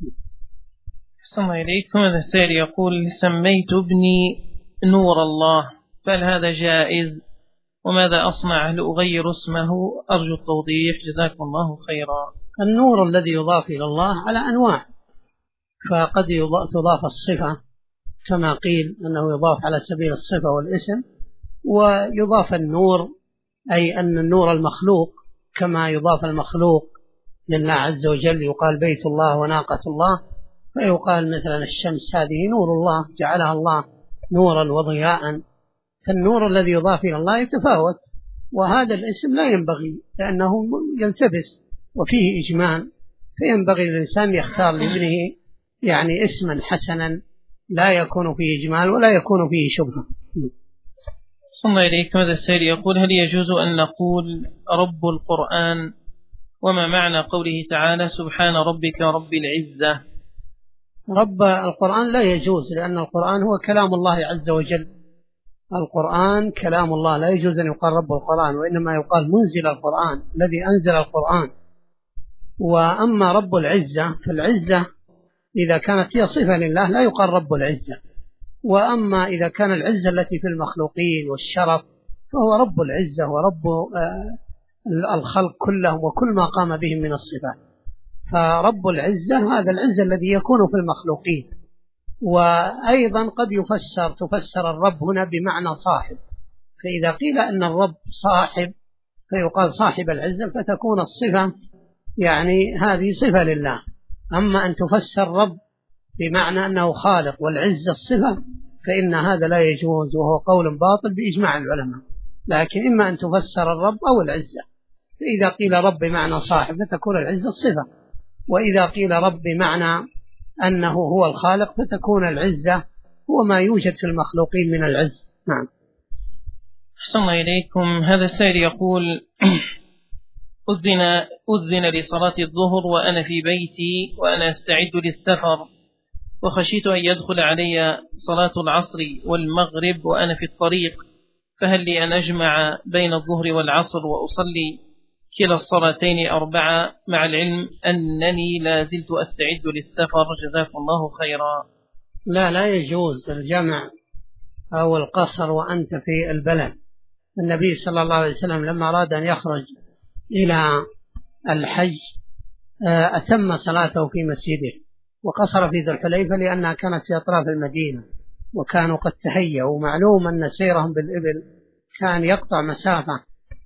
أحسن إليكم. هذا السائل يقول: سميت ابني نور الله، فهل هذا جائز؟ وماذا أصنع؟ هل أغير اسمه؟ أرجو التوضيح، جزاكم الله خيرا. النور الذي يضاف إلى الله على أنواع، فقد تضاف الصفة كما قيل أنه يضاف على سبيل الصفة والاسم، ويضاف النور أي أن النور المخلوق كما يضاف المخلوق لله عز وجل، يقال بيت الله وناقة الله، فيقال مثلا الشمس هذه نور الله جعلها الله نورا وضياء. فالنور الذي يضاف إلى الله يتفاوت، وهذا الاسم لا ينبغي لأنه يلتبس وفيه إجمال، فينبغي للإنسان يختار لابنه يعني اسما حسنا لا يكون فيه إجمال ولا يكون فيه شبهة. صلى إليكم. هذا السائل يقول: هل يجوز أن نقول رب القرآن؟ وما معنى قوله تعالى: سبحان ربك رب العزة؟ رب القرآن لا يجوز، لأن القرآن هو كلام الله عز وجل، القرآن كلام الله، لا يجوز أن يقال رب القرآن، وإنما يقال منزل القرآن، الذي أنزل القرآن. وأما رب العزة فالعزة إذا كانت هي صفة لله لا يقال رب العزة، وأما إذا كان العزة التي في المخلوقين والشرف فهو رب العزة ورب الخلق كلهم وكل ما قام بهم من الصفات. فرب العزة هذا العزة الذي يكون في المخلوقين. وأيضا قد تفسر الرب هنا بمعنى صاحب، فإذا قيل أن الرب صاحب فيقال صاحب العزة، فتكون الصفة يعني هذه صفة لله. أما أن تفسر رب بمعنى أنه خالق والعزة الصفة فإن هذا لا يجوز، وهو قول باطل بإجماع العلماء. لكن إما أن تفسر الرب أو العزة، فإذا قيل رب بمعنى صاحب فتكون العزة الصفة، وإذا قيل رب بمعنى أنه هو الخالق فتكون العزة هو ما يوجد في المخلوقين من العز. نعم. أحسن إليكم. هذا السائل يقول: أذن لصلاة الظهر وأنا في بيتي وأنا أستعد للسفر، وخشيت أن يدخل علي صلاة العصر والمغرب وأنا في الطريق، فهل لي أن أجمع بين الظهر والعصر وأصلي كلا الصلاتين 4 مع العلم أنني لا زلت أستعد للسفر؟ جزاكم الله خيرا. لا يجوز الجمع أو القصر وأنت في البلد. النبي صلى الله عليه وسلم لما أراد أن يخرج إلى الحج أتم صلاته في مسجده وقصر في ذي الحليفة لأنها كانت في أطراف المدينة وكانوا قد تهيأوا، ومعلوم أن سيرهم بالإبل كان يقطع مسافة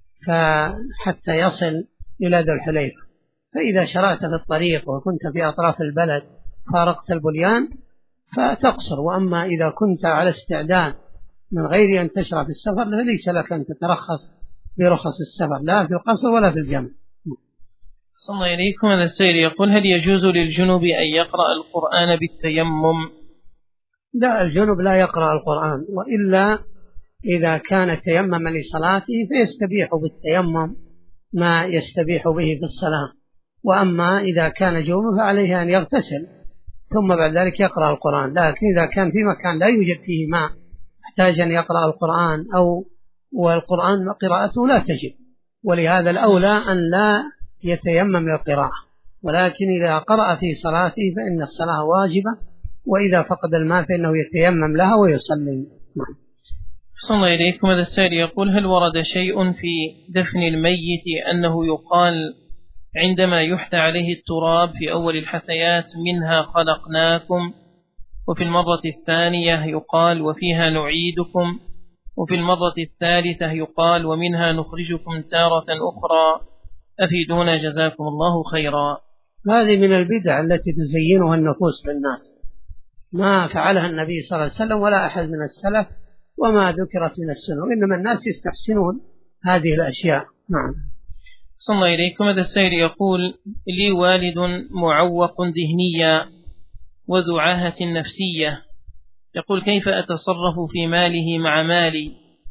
حتى يصل إلى ذي الحليفة. فإذا شرعت في الطريق وكنت في أطراف البلد فارقت البنيان فتقصر، وأما إذا كنت على استعداد من غير أن تشرع في السفر فليس لك أن تترخص برخص السفر لا في القصر ولا في الجمع. صلى الله عليكم. هذا السائل يقول: هل يجوز للجنوب أن يقرأ القرآن بالتيمم؟ لا، الجنوب لا يقرأ القرآن، وإلا إذا كان تيمم لصلاته فيستبيح بالتيمم ما يستبيح به في الصلاة. وأما إذا كان جنوبا فعليه أن يغتسل ثم بعد ذلك يقرأ القرآن. لكن إذا كان في مكان لا يوجد فيه ماء يحتاج أن يقرأ القرآن والقرآن قراءته لا تجب، ولهذا الأولى أن لا يتيمم للقراءة، ولكن إذا قرأ في صلاته فإن الصلاة واجبة، وإذا فقد الماء فإنه يتيمم لها ويصلي. صلى الله عليكم. هذا السائل يقول: هل ورد شيء في دفن الميت أنه يقال عندما يحثى عليه التراب في أول الحثيات منها خلقناكم، وفي المرة الثانية يقال وفيها نعيدكم، وفي المرة الثالثة يقال ومنها نخرجكم تارة أخرى؟ أفيدونا جزاكم الله خيرا. هذه من البدع التي تزينها النفوس بالناس، ما فعلها النبي صلى الله عليه وسلم ولا أحد من السلف، وما ذكرت من السنة، وإنما الناس يستحسنون هذه الأشياء. نعم. صلى الله إليكم. هذا السائل يقول: لي والد معوق ذهنيا وذو عاهة نفسية، يقول: كيف أتصرف في ماله مع مالي؟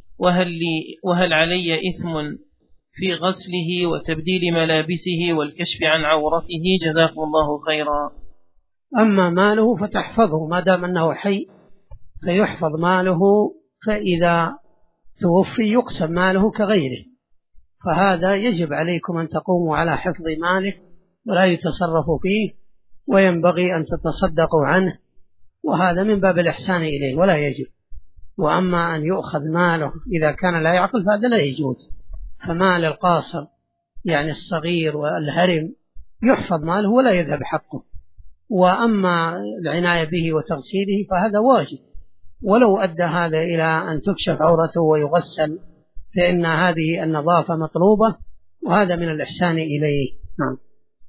وهل علي إثم في غسله وتبديل ملابسه والكشف عن عورته؟ جزاكم الله خيرا. أما ماله فتحفظه ما دام أنه حي، فيحفظ ماله، فإذا توفي يقسم ماله كغيره، فهذا يجب عليكم أن تقوموا على حفظ مالك ولا يتصرفوا فيه، وينبغي أن تتصدقوا عنه، وهذا من باب الإحسان إليه ولا يجب. وأما أن يؤخذ ماله إذا كان لا يعقل فهذا لا يجوز. فمال القاصر يعني الصغير والهرم يحفظ ماله ولا يذهب حقه. وأما العناية به وتغسيله فهذا واجب، ولو أدى هذا إلى أن تكشف عورته ويغسل فإن هذه النظافة مطلوبة، وهذا من الإحسان إليه. نعم.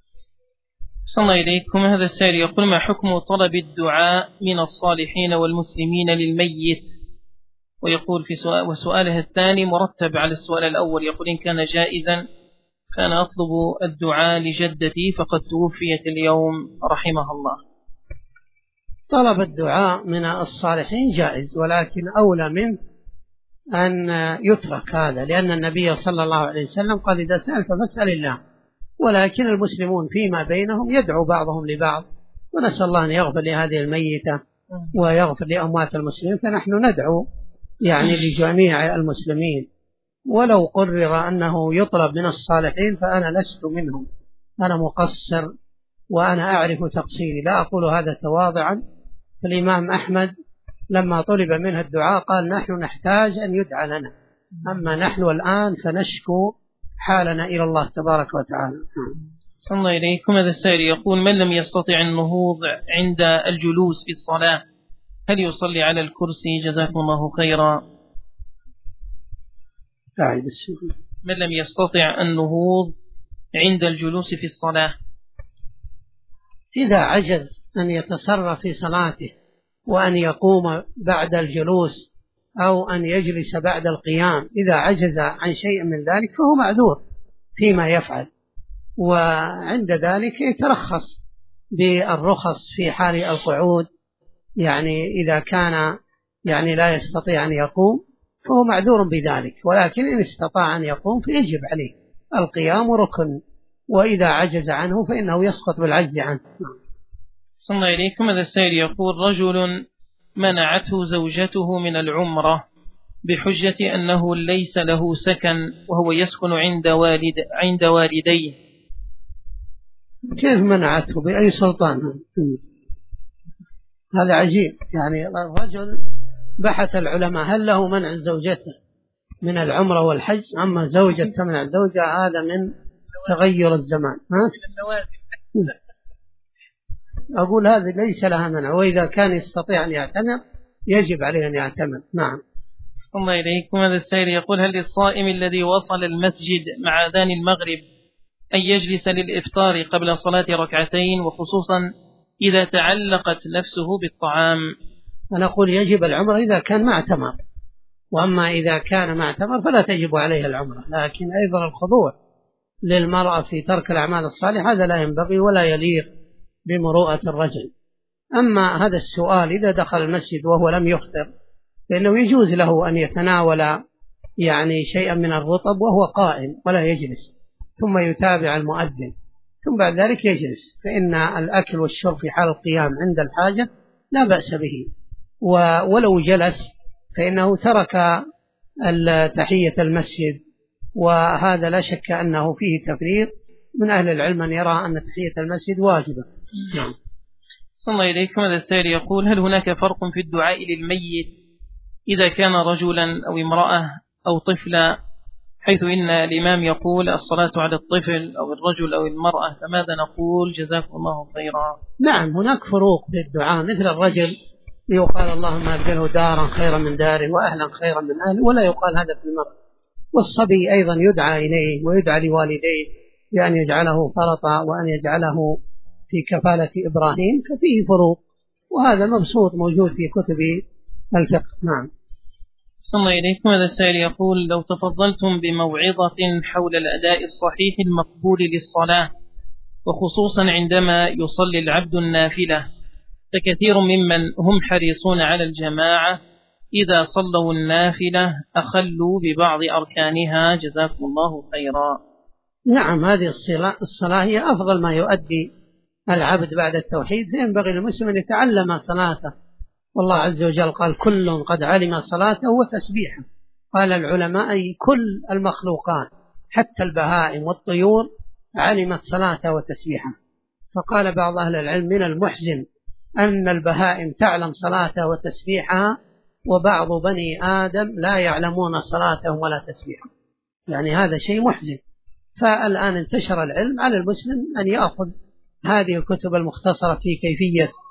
صلى الله إليكم. هذا السائل يقول: ما حكم طلب الدعاء من الصالحين والمسلمين للميت؟ ويقول وسؤاله الثاني مرتب على السؤال الأول، يقول: إن كان جائزا كان أطلب الدعاء لجدتي فقد توفيت اليوم رحمها الله. طلب الدعاء من الصالحين جائز، ولكن أولى من أن يترك هذا، لأن النبي صلى الله عليه وسلم قال: إذا سألت فاسأل الله. ولكن المسلمون فيما بينهم يدعو بعضهم لبعض، ونسأل الله أن يغفر لهذه الميتة ويغفر لأموات المسلمين، فنحن ندعو يعني لجميع المسلمين. ولو قرر أنه يطلب من الصالحين فأنا لست منهم، أنا مقصر وأنا أعرف تقصيري، لا أقول هذا تواضعا. فالإمام أحمد لما طلب منه الدعاء قال: نحن نحتاج أن يدعى لنا، أما نحن الآن فنشكو حالنا إلى الله تبارك وتعالى. صلى الله إليكم. هذا السائل يقول: من لم يستطع النهوض عند الجلوس في الصلاة هل يصلي على الكرسي؟ جزاكم الله خيرا. من لم يستطع النهوض عند الجلوس في الصلاة، إذا عجز أن يتصرف في صلاته وأن يقوم بعد الجلوس أو أن يجلس بعد القيام، إذا عجز عن شيء من ذلك فهو معذور فيما يفعل، وعند ذلك يترخص بالرخص في حال القعود، يعني إذا كان يعني لا يستطيع أن يقوم فهو معذور بذلك، ولكن إن استطاع أن يقوم فيجب عليه القيام ركن، وإذا عجز عنه فإنه يسقط بالعجز عنه. صلى الله إليكم. هذا السائل يقول: رجل منعته زوجته من العمرة بحجة أنه ليس له سكن وهو يسكن عند والديه. كيف منعته؟ بأي سلطان؟ هذا عجيب. يعني الرجل بحث العلماء هل له منع زوجته من العمرة والحج، أما زوجة تمنع زوجها هذا من تغير الزمان. أقول هذا ليس لها منع، وإذا كان يستطيع أن يعتمر يجب عليه أن يعتمر. نعم. الله إليكم. هذا السائل يقول: هل للصائم الذي وصل المسجد مع أذان المغرب أن يجلس للإفطار قبل صلاة ركعتين، وخصوصا إذا تعلقت نفسه بالطعام؟ أنا أقول يجب العمرة إذا كان مع اعتمر، وأما إذا كان مع اعتمر فلا تجب عليه العمرة. لكن أيضا الخضوع للمرأة في ترك الأعمال الصالحة هذا لا ينبغي ولا يليق بمروءة الرجل. أما هذا السؤال إذا دخل المسجد وهو لم يفطر فإنه يجوز له أن يتناول يعني شيئا من الرطب وهو قائم ولا يجلس، ثم يتابع المؤذن، ثم بعد ذلك يجلس، فإن الأكل والشرب في حال القيام عند الحاجة لا بأس به. ولو جلس فإنه ترك تحية المسجد، وهذا لا شك أنه فيه تفريط من أهل العلم من يرى أن تحية المسجد واجبة. نعم. صلى الله إليكم. هذا السائل يقول: هل هناك فرق في الدعاء للميت إذا كان رجلا أو امرأة أو طفلا، حيث إن الإمام يقول الصلاة على الطفل أو الرجل أو المرأة، فماذا نقول؟ جزاكم الله خيرا. نعم، هناك فروق في الدعاء. مثل الرجل يقال اللهم أبدله دارا خيرا من داره وأهلا خيرا من أهله، ولا يقال هذا في المرأة. والصبي أيضا يدعى إليه ويدعى لوالديه بأن يجعله فرطا وأن يجعله في كفالة إبراهيم، ففيه فروق، وهذا مبسوط موجود في كتب الفقه. نعم. ثم إليكم هذا السائل يقول: لو تفضلتم بموعظة حول الأداء الصحيح المقبول للصلاة، وخصوصا عندما يصلي العبد النافلة، فكثير ممن هم حريصون على الجماعة إذا صلوا النافلة أخلوا ببعض أركانها، جزاكم الله خيرا. نعم، هذه الصلاة هي أفضل ما يؤدي العبد بعد التوحيد، فينبغي للمسلم أن يتعلم صلاته، والله عز وجل قال: كل قد علم صلاته وتسبيحه. قال العلماء: أي كل المخلوقات حتى البهائم والطيور علمت صلاته وتسبيحه. فقال بعض أهل العلم: من المحزن أن البهائم تعلم صلاته وتسبيحها، وبعض بني آدم لا يعلمون صلاتهم ولا تسبيحهم، يعني هذا شيء محزن. فالآن انتشر العلم، على المسلم أن يأخذ هذه الكتب المختصرة في كيفية